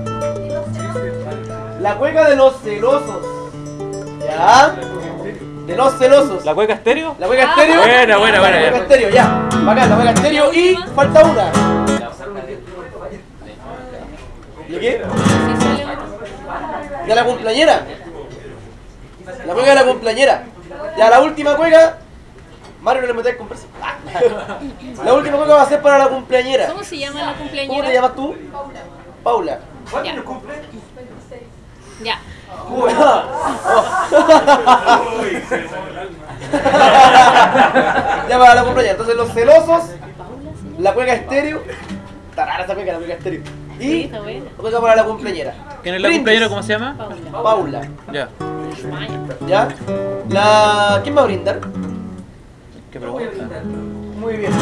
La cueca de los celosos. ¿Ya? De los celosos. ¿La cueca estéreo? ¿La cueca estéreo? Buena, buena, buena. La cueca ya. estéreo, ya. Bacán, la cueca estéreo y falta una. ¿De qué? De la cumpleañera. La cueca de la cumpleañera. Ya, la última cueca. Mario, no le metáis con presión. La última cueca va a ser para la cumpleañera. ¿Cómo se llama la cumpleañera? ¿Cómo te llamas tú? Paula. ¿Cuántos años cumple? Ya. Ya para la cumpleañera. Entonces los celosos, la cueca estéreo. Tarara esa cueca, la cueca estéreo. Sí, Y está buena. la cueca para la cumpleañera. ¿Quién es la Brindis. cumpleañera? ¿Cómo se llama? Paula. Paula. Ya. ¿Ya? La... ¿Quién va a brindar? ¿Qué pregunta? Muy bien.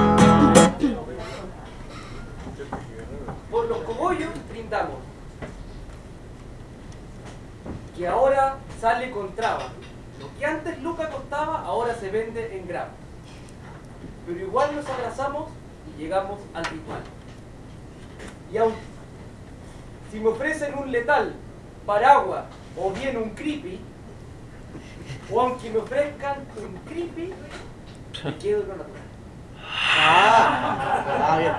Por los cogollos brindamos. Que ahora sale con traba. Lo que antes Luca costaba, ahora se vende en gramos. Pero igual nos abrazamos y llegamos al ritual. Y aún, si me ofrecen un letal, paraguas o bien un creepy, o aunque me ofrezcan un creepy, me quedo con la natural. Ah, ah bien.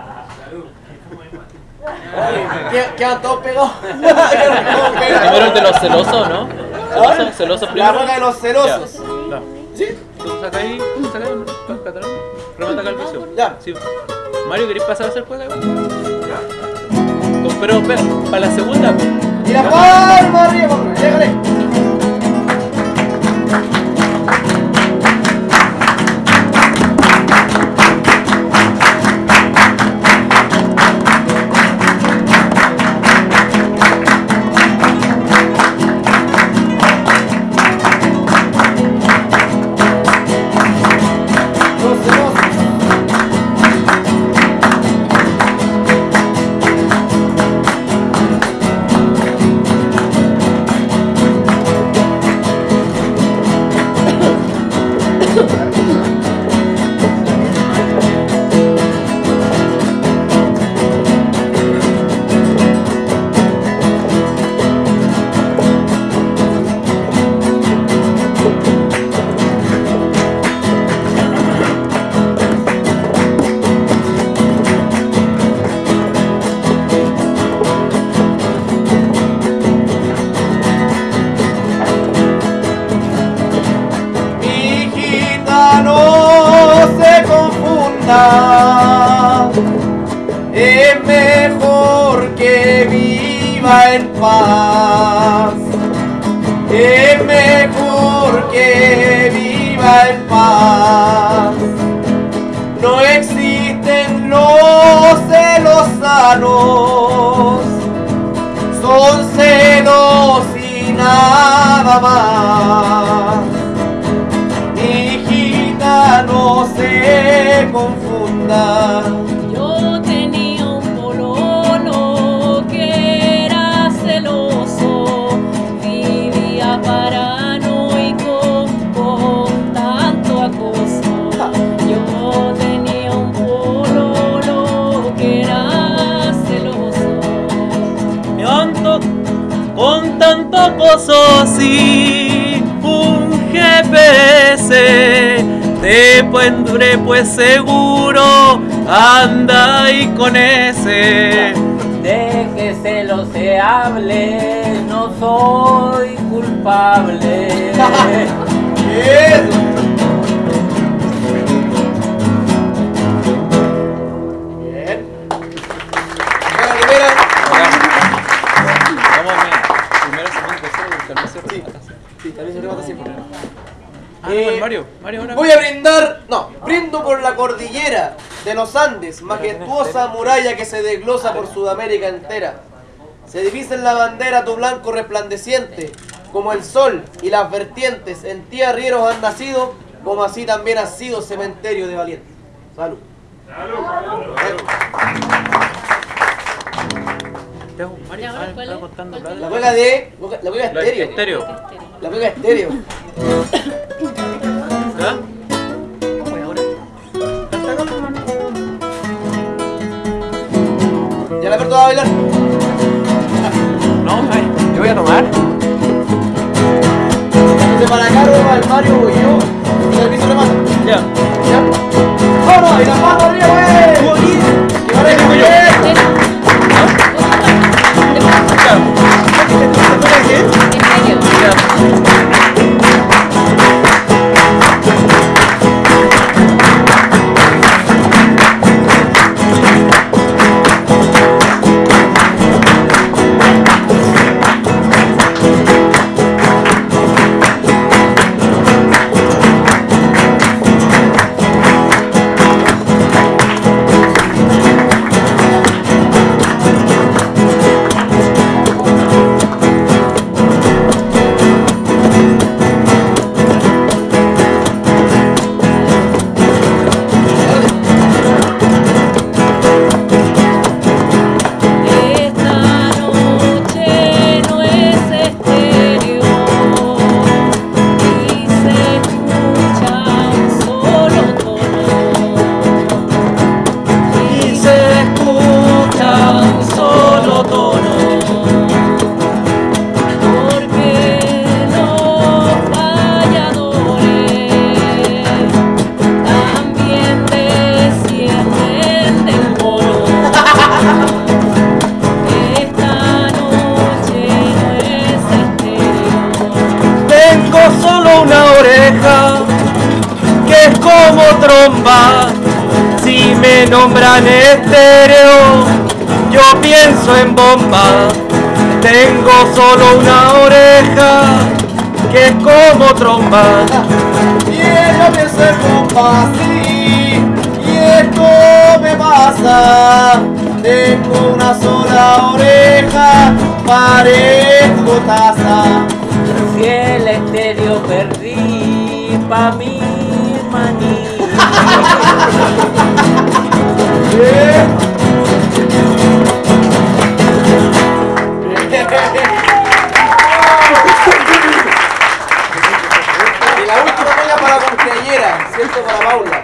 Quedan- Quedan todos pegados. Quedan todos pegados. Primero el de los celosos, ¿no? Celosos, celosos La primero. cueca de los celosos. Ya. No. ¿Sí? ¿Tú sacas ahí? ¿Tú sacas ahí? un catalán? Remata acá el vicio. Ya. Sí. Mario, ¿querés pasar a hacer cueca? Pero, espera, para la segunda. Y la palma arriba, déjale. Los celosos. hijita, es mejor que viva en paz. Es mejor que viva en paz. No existen los celos sanos, son celos y nada más. Hijita, no se confunda. Yo tenía un pololo que era celoso, vivía paranoico con tanto acoso. Yo tenía un pololo que era celoso. Me ando con tanto acoso, sí, un G P S te penduré, pues seguro anda ahí con ese. De que se lo se hable, no soy culpable. Bien. Bueno, primera. Vamos, primero, segundo, tercero, tercero, Sí, sí, también se remata siempre. Ah, no, Eh, el Mario, Mario ahora. Voy a brindar, no, brindo por la cordillera de los Andes, majestuosa muralla que se desglosa por Sudamérica entera. Se divisa en la bandera tu blanco resplandeciente, como el sol y las vertientes. En ti arrieros han nacido, como así también has sido cementerio de valientes. Salud. Salud. ¿Y ahora cuál es? La juega de, la juega La estéreo. estéreo. La juega estéreo. ¿Ya? ¿Ya la Alberto va a bailar? No, ay, yo voy a tomar. Entonces para Caro, para el Mario voy yo. Y el piso remata. Ya. ¿Ya? ¡Vamos! ¡Y la mano arriba, güey! ¡Que pareja, güey! como tromba. Si me nombran estéreo, yo pienso en bomba. Tengo solo una oreja que es como tromba. Y yo pienso en bomba, sí, y esto me pasa. Tengo una sola oreja, parezco taza. Si el estéreo perdí pa' mi maní. Y la última media para la cumpleañera, ¿cierto? Para Paula.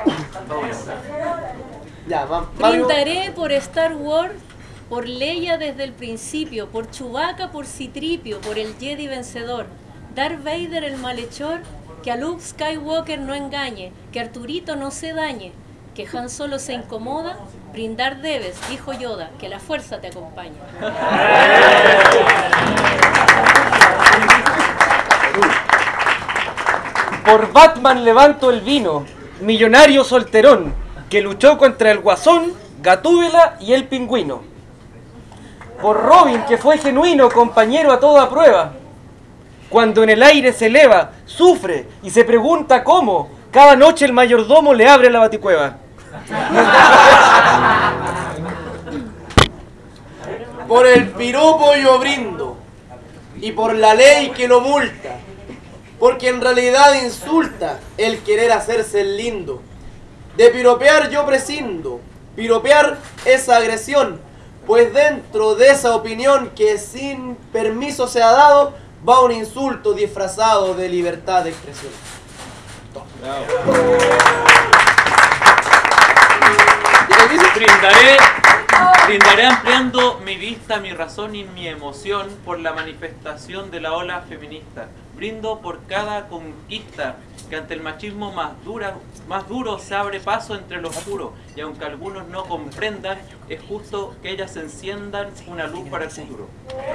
Ya, va, Mario. Brindaré por Star Wars, por Leia desde el principio, por Chewbacca, por Citripio, por el Jedi vencedor, Darth Vader el malhechor, que a Luke Skywalker no engañe, que Arturito no se dañe, que Han Solo se incomoda, brindar debes, dijo Yoda, que la fuerza te acompañe. Por Batman levanto el vino, millonario solterón, que luchó contra el Guasón, Gatúbela y el Pingüino. Por Robin, que fue genuino, compañero a toda prueba. Cuando en el aire se eleva, sufre y se pregunta cómo, cada noche el mayordomo le abre la baticueva. Por el piropo yo brindo, y por la ley que lo multa, porque en realidad insulta el querer hacerse el lindo. De piropear yo prescindo, piropear es agresión, pues dentro de esa opinión que sin permiso se ha dado, va un insulto disfrazado de libertad de expresión. Brindaré, brindaré ampliando mi vista, mi razón y mi emoción por la manifestación de la ola feminista. Brindo por cada conquista que ante el machismo más, dura, más duro se abre paso entre los puros, y aunque algunos no comprendan, es justo que ellas enciendan una luz para el futuro.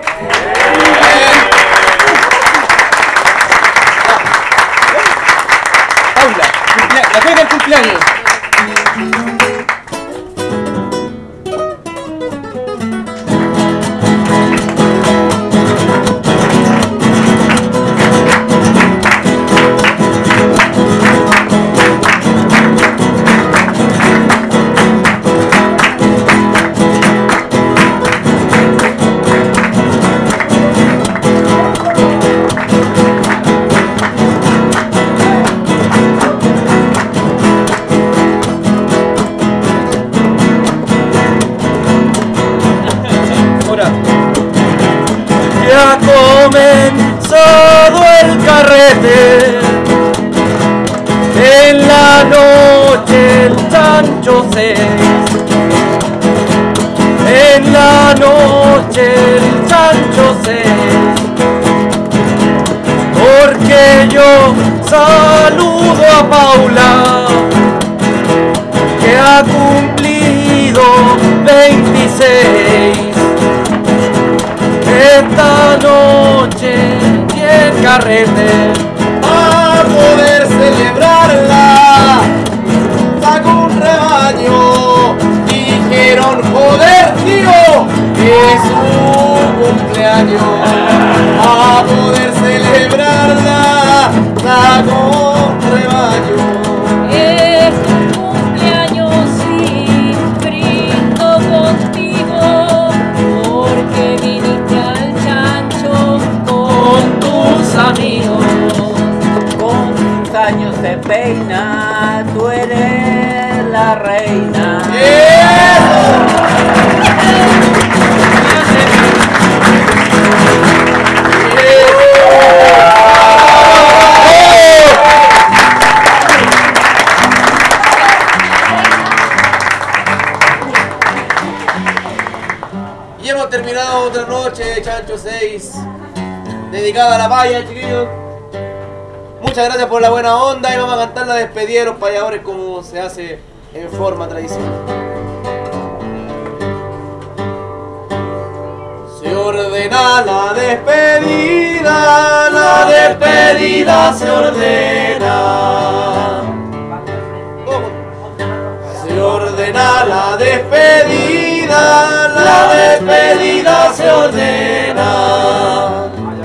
Paula, la juega el cumpleaños. Comenzado el carrete, en la noche el chancho seis, en la noche el chancho seis, porque yo saludo a Paula, que ha cumplido veintiséis. Esta noche y el carrete, a poder celebrarla, sacó un rebaño, dijeron joder tío, es su cumpleaños, a poder celebrarla, sacó un rebaño. Es tu cumpleaños y brindo contigo, porque viniste al chancho con tus amigos. Con tus años se peina, tú eres la reina. Y hemos terminado otra noche de Chancho seis, dedicada a la paya, chiquillos. Muchas gracias por la buena onda y vamos a cantar la despedida de los payadores como se hace en forma tradicional. Se ordena la despedida, la despedida se ordena. Se ordena la despedida, la despedida se ordena.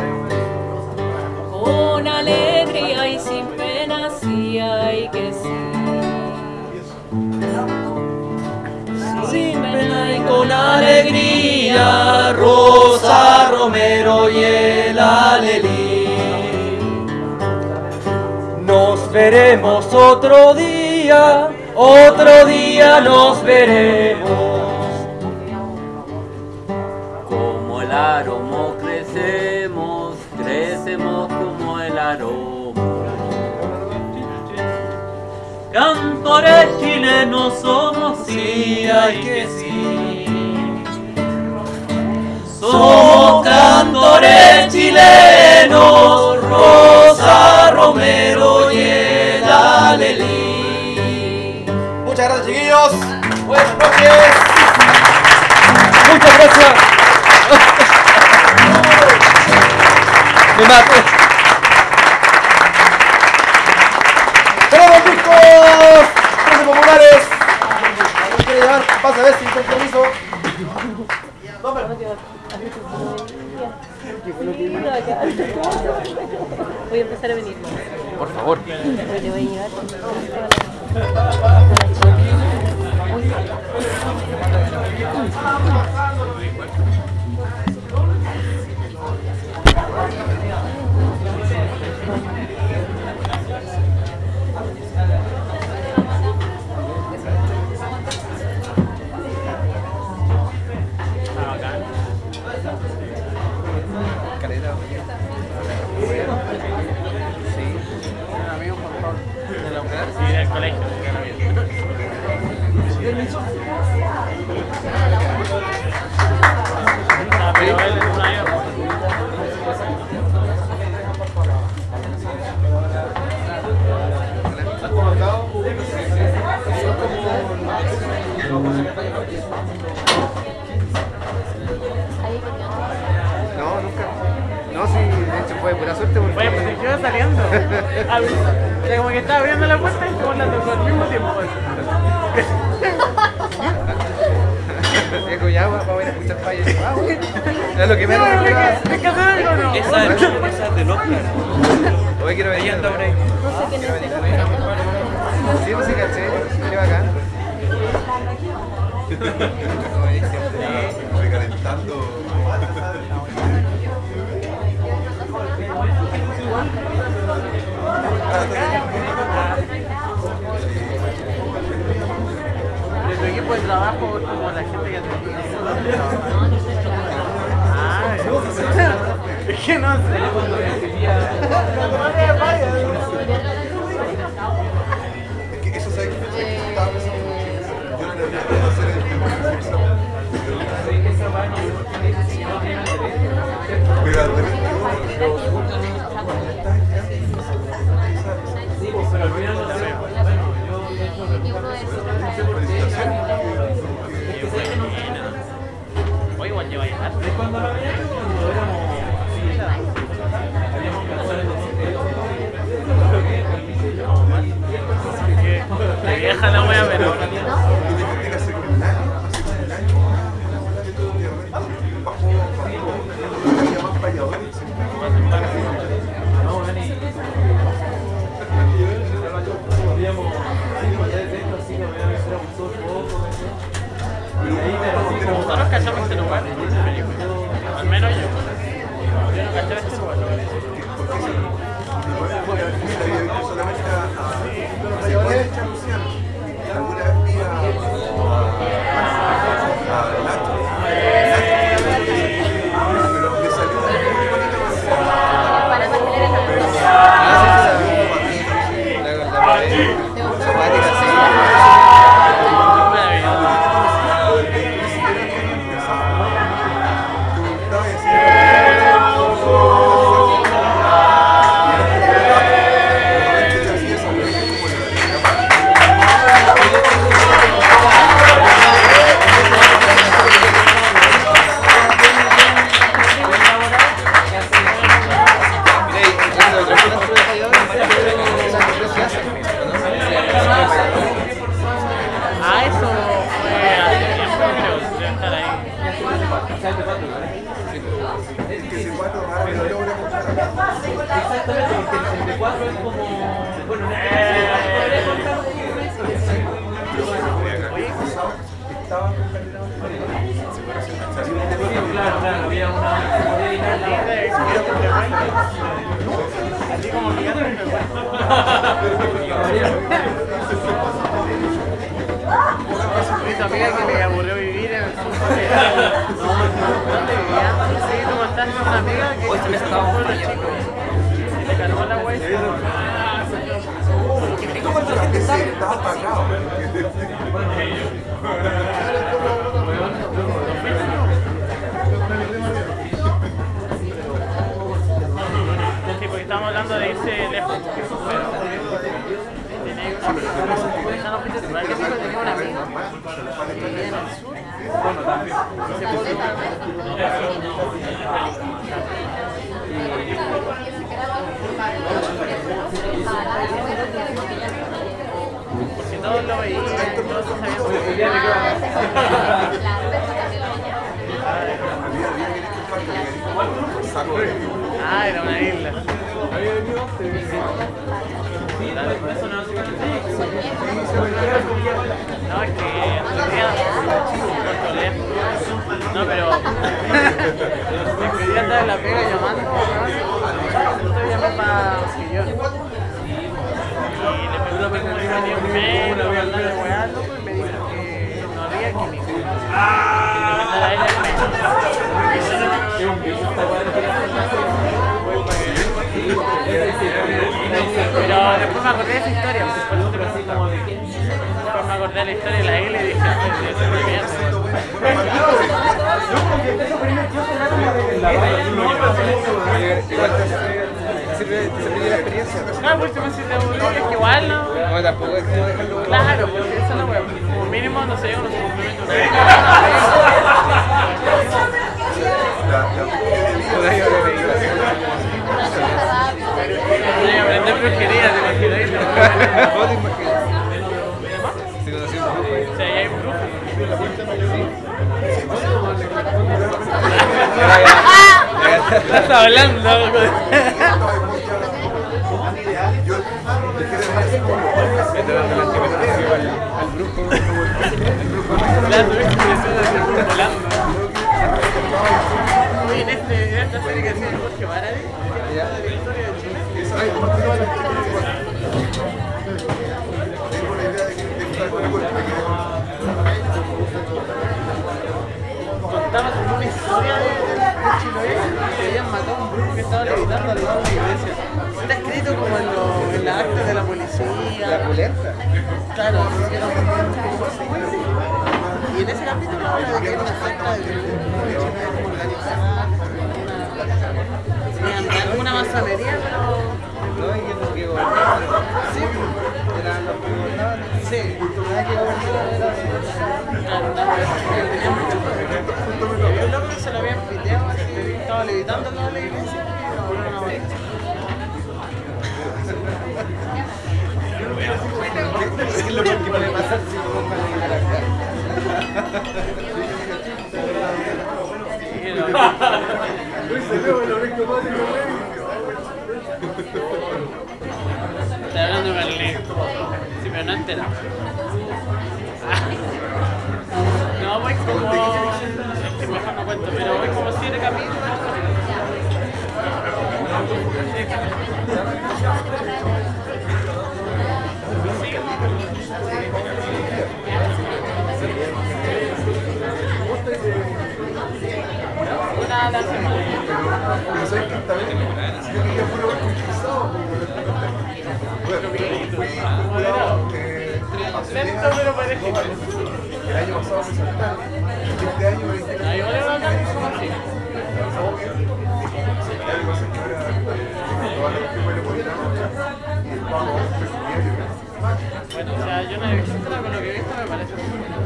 Con alegría y sin pena, sí hay que sí. sin pena y con alegría, Rosa Romero y el Alelí. Nos veremos otro día, otro día nos veremos. Como el aromo crecemos, crecemos como el aromo. Cantores chilenos somos, sí, hay que sí. Somos cantores chilenos, Rosa Romero y el Alelí. Muchas gracias, chiquillos. Buenas noches. Muchas gracias. Me mato. ¡Tenemos discos! ¡Precios populares! Pasa a ver sin compromiso. No, pero... Voy a empezar a venir. Por favor. Le voy a llevar. Sí, del colegio. Ah, pero él es un año. No, nunca. No, sí, de hecho fue pura suerte porque... Oye, pues se quedó saliendo. Ah, o sea, como que estaba abriendo la puerta y como la tocó al mismo tiempo. Digo, ya, va a ir a escuchar fallas. Ah, güey. Es lo que menos me pega. ¿Es que hacer algo o no? Esa es, esa es del Oscar. Hoy quiero venir. Anda por ahí. No sé quién es el otro. Sí, no sé, caché. Qué bacán. Recalentando. De tu equipo de trabajo, como la gente que te... Ah, es que no sé. Es que eso sabe que estaba pensando. Yo no le había podido hacer el pero al revés, Oye, igual lleva ya. La vieja la wea, pero... Nosotros cachamos este lugar, al menos yo. Yo no cachaba este lugar. alguna vez vi a Nacho, pero me salió muy bonito Para mantener el Ah, eso fue hace tiempo, creo, debe estar ahí. Exactamente, porque el sesenta y cuatro es como... Bueno, claro, claro, había una... Así como que ya no me esa amiga que le aburrió vivir en el sur. ¿Dónde vivía? Sí, tú estás con una amiga que Hoy también estaba fue de chico. Y le calmó la wea y se fue. estaba apagado. Sí, porque estamos hablando de irse lejos. Tenía una amiga. Ya no fuiste tú, ¿verdad? Que tenía una amiga que vivía en el sur. Bueno, también. Se puso. Porque todos lo veían, todos sabían. Ah, era una isla. Había venido antes. No, es que no, pero me quería andar en la pega llamando, estoy llamando para sillón. Y le pregunto que me tenía un mail, voy a hablar de weá, loco, y me dijo que no había que ni que me mandara él el mail. Pero después me acordé de esa historia. Después me acordé de la historia de la L y dije, ay, eso me queda. Sirve la experiencia. No, pues me siento aburrido, es que igual no. No, tampoco es como dejarlo. Claro, porque eso no, weón. Como mínimo, no sé, uno se complementa una vez. Voy a aprender brujería, te imagináis. ¿Vos te imaginas? ¿Se conocieron? O sea, ya hay brujas. Estás hablando. Al brujo. Claro, es que eso de ser volando. Oye, en este, en esta serie que hacía Jorge Baradí, de la historia de Chile. Contaba como una historia de, de, de Chiloé que habían matado a un brujo que estaba levitando al lado de la iglesia. Está escrito como en, lo, en las actas de la policía. La pulenta. Claro, así que era y en ese capítulo habla de que era una secta de Chiloé como organizada, tenían alguna masonería, pero... No, y es lo que gobernaban. Sí, Eran los que gobernaban. sí, nada que gobernaban era... Claro, una vez que tenía mucho poder. Y había un loco que se lo habían piteado así, estaba levitando toda la iglesia y ahora no va a Es lo que puede pasar si no compran la cara. Estoy hablando con el sí, pero no entera. No, voy como... Es que mejor no cuento, pero voy como siete capítulos. Una a la semana. Pero sabes que también si yo quería puro ver compulsado. Bueno, fui jurado Lento pero parejito. el año pasado me saltaron. Este año me dijeron. Ahí vale una canción así. Ya lo que pasa es que ahora todas las que me lo ponen y el pago es diario. Bueno, o sea, yo no he visto, pero con lo que he visto me parece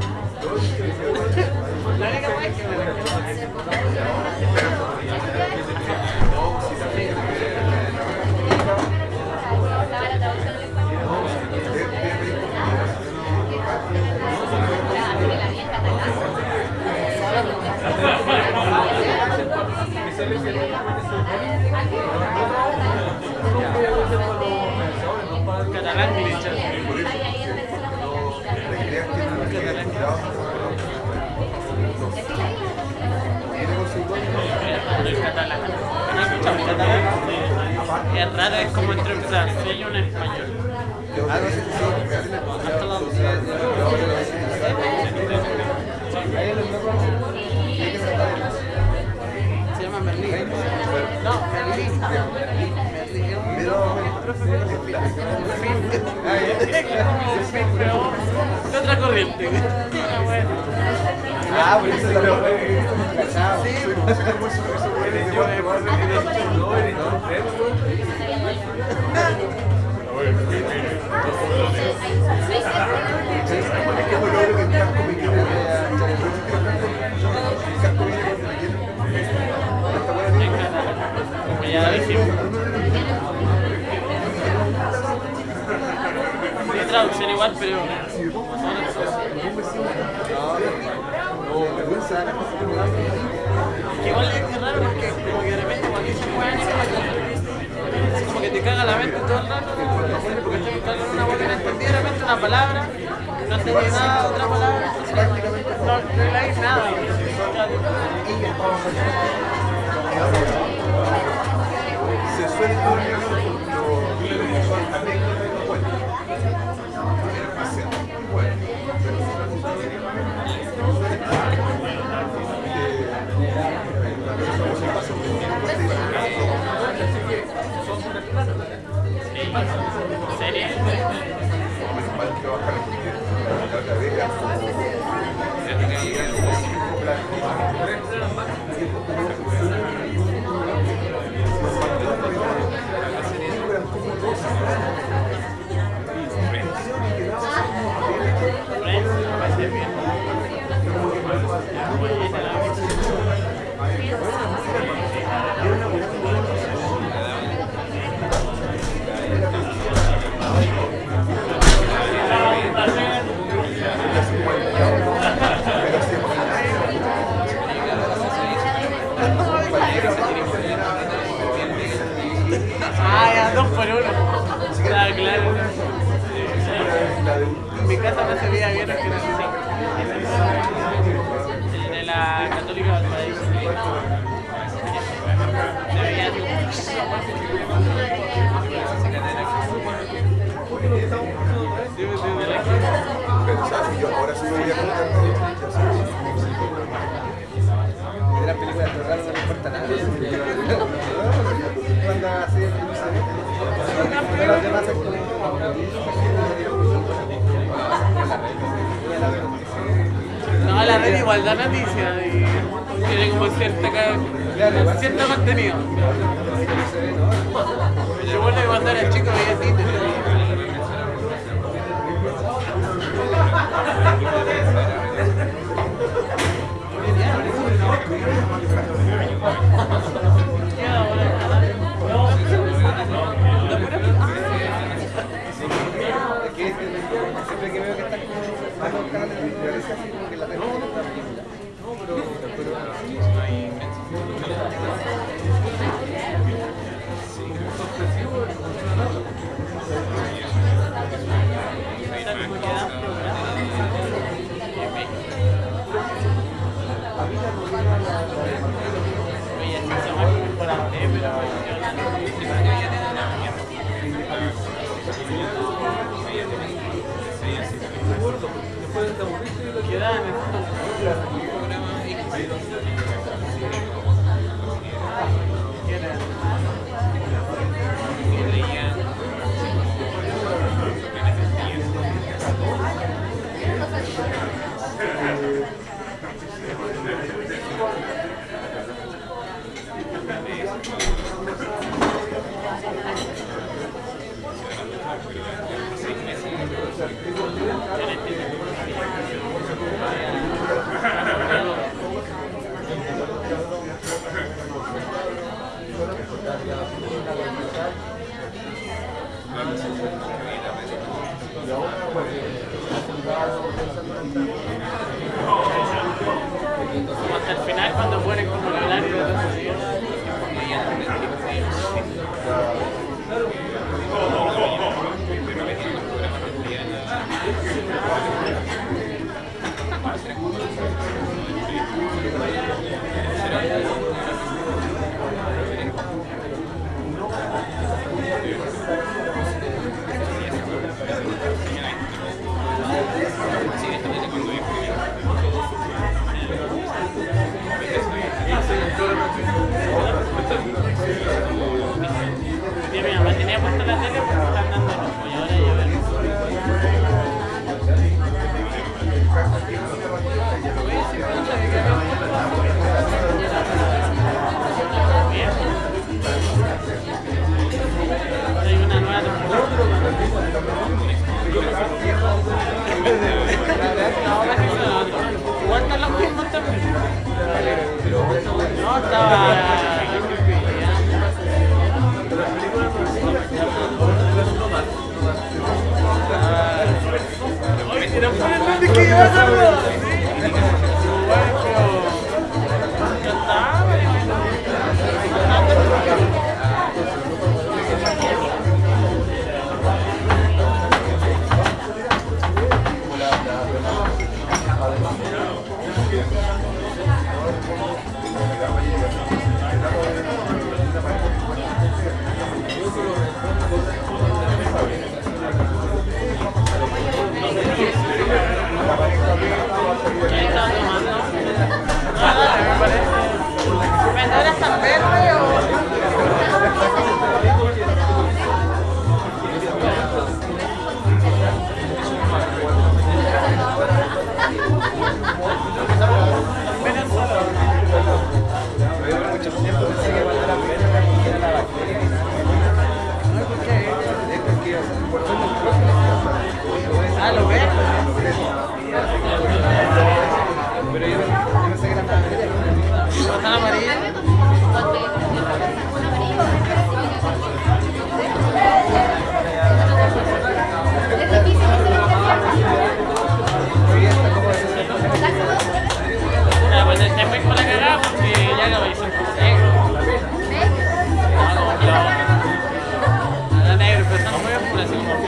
la única cosa es que me catalán glitch. El catalán. ¿No escuchamos catalán? Es raro, es como entre un francés y un español. Se llama Merlín. No, Merlín. Merlín. Pero de otra corriente. Ah, por eso lo veo. Sí, como ya dijimos. traducción igual, pero... Que igual es raro porque como que de repente cuando dicen es como que te caga la mente todo el rato, porque estoy buscando una boca no entendí de repente una palabra, no entendí nada de otra palabra, prácticamente no, no leí nada. Se suele dormir lo anécdota y cuento. Demasiado bueno. ¿Serie? Ah, ya, dos por uno. Claro, claro. En mi casa no se veía bien que no se el de la Católica Valparaíso. Se veía así Yo ahora sí me voy a contar. De la película de terror no le importa nada. Cuando así los demás es como... no, la red igual da noticias y tiene como cierta, cierto contenido. Yo bueno que cuando era chico veía títulos. Siempre que veo que están como los canales de violencia, así como que la tengo en otra película. No, pero... Hasta el final cuando ponen como el horario de los días. Y mi mamá tenía puesta la tele porque están dando rojo y ahora yo veo. Hay una nueva temporada. Igual están los mismos también. No, estaba... Ah, tienes que llevar esa rueda. Bueno, pero... Ya está, ¿qué estaba tomando? Nada, me parece. ¿Venderas tan verde o...? Ah, lo ves. Pero yo no sé qué era amarilla. ¿Está amarilla? Ah, pues este fue con la cagada porque ya lo hice un poco negro. Era negro, pero está muy oscuro, así como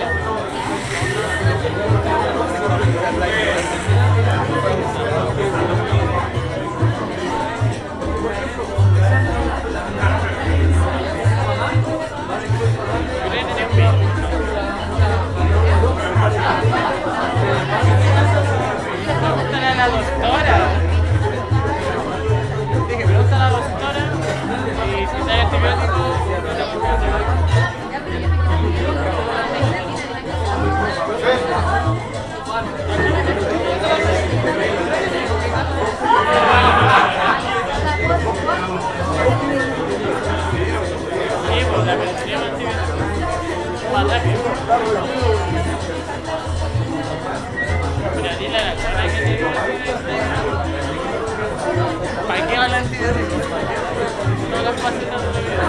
pregúntale a la doctora. Dije, pregúntale a la doctora y si está antibiótico, no te antibiótico. Sí, pues la penicilina es antibiótico. Para ataque. Pero dile a la cara que te digo. ¿Para qué va el antibiótico? No las pases tanto de vida.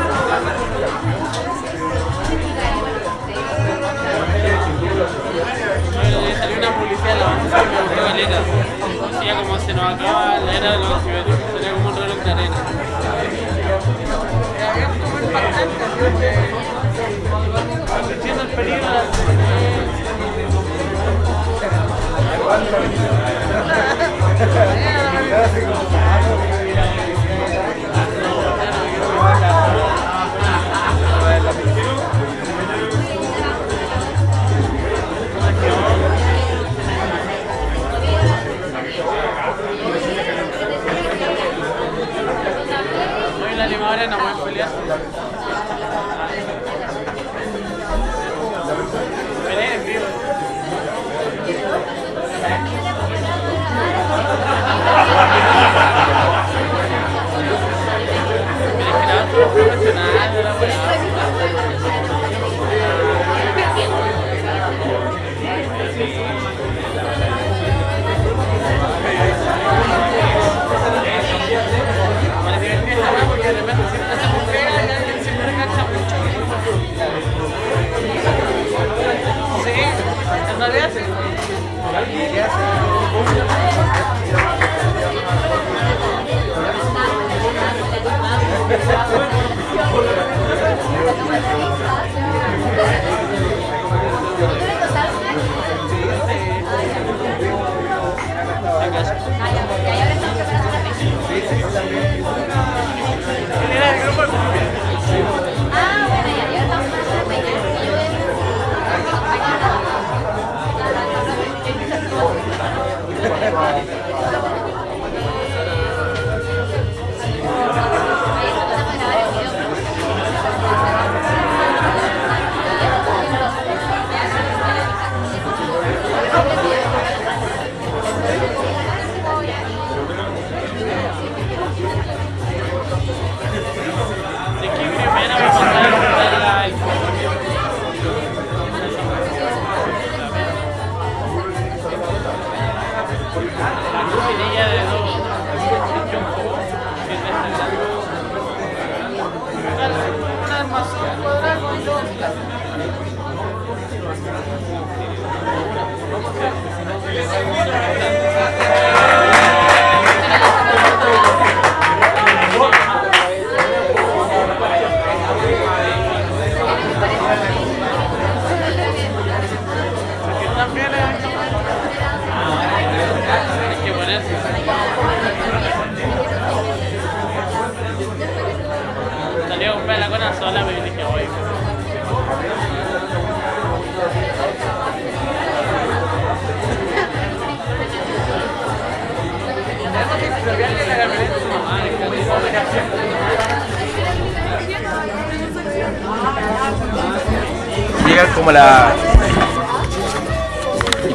Le salió una publicidad a la banda que me gustó caleta. Decía como se nos acaba la era de los antibióticos, sería como un reloj de arena. Había como impactante, advirtiendo el peligro de la hoy la animadora no puede pelear. Pelea en vivo. Profesional de la porque de repente siempre hacemos pega y alguien siempre recacha mucho. Sí, en realidad sí. ¿Qué hace? Era el grupo de ah, bueno, ya, ya estamos en Salí a comprar la cona sola, pero dije, voy. Llegan como la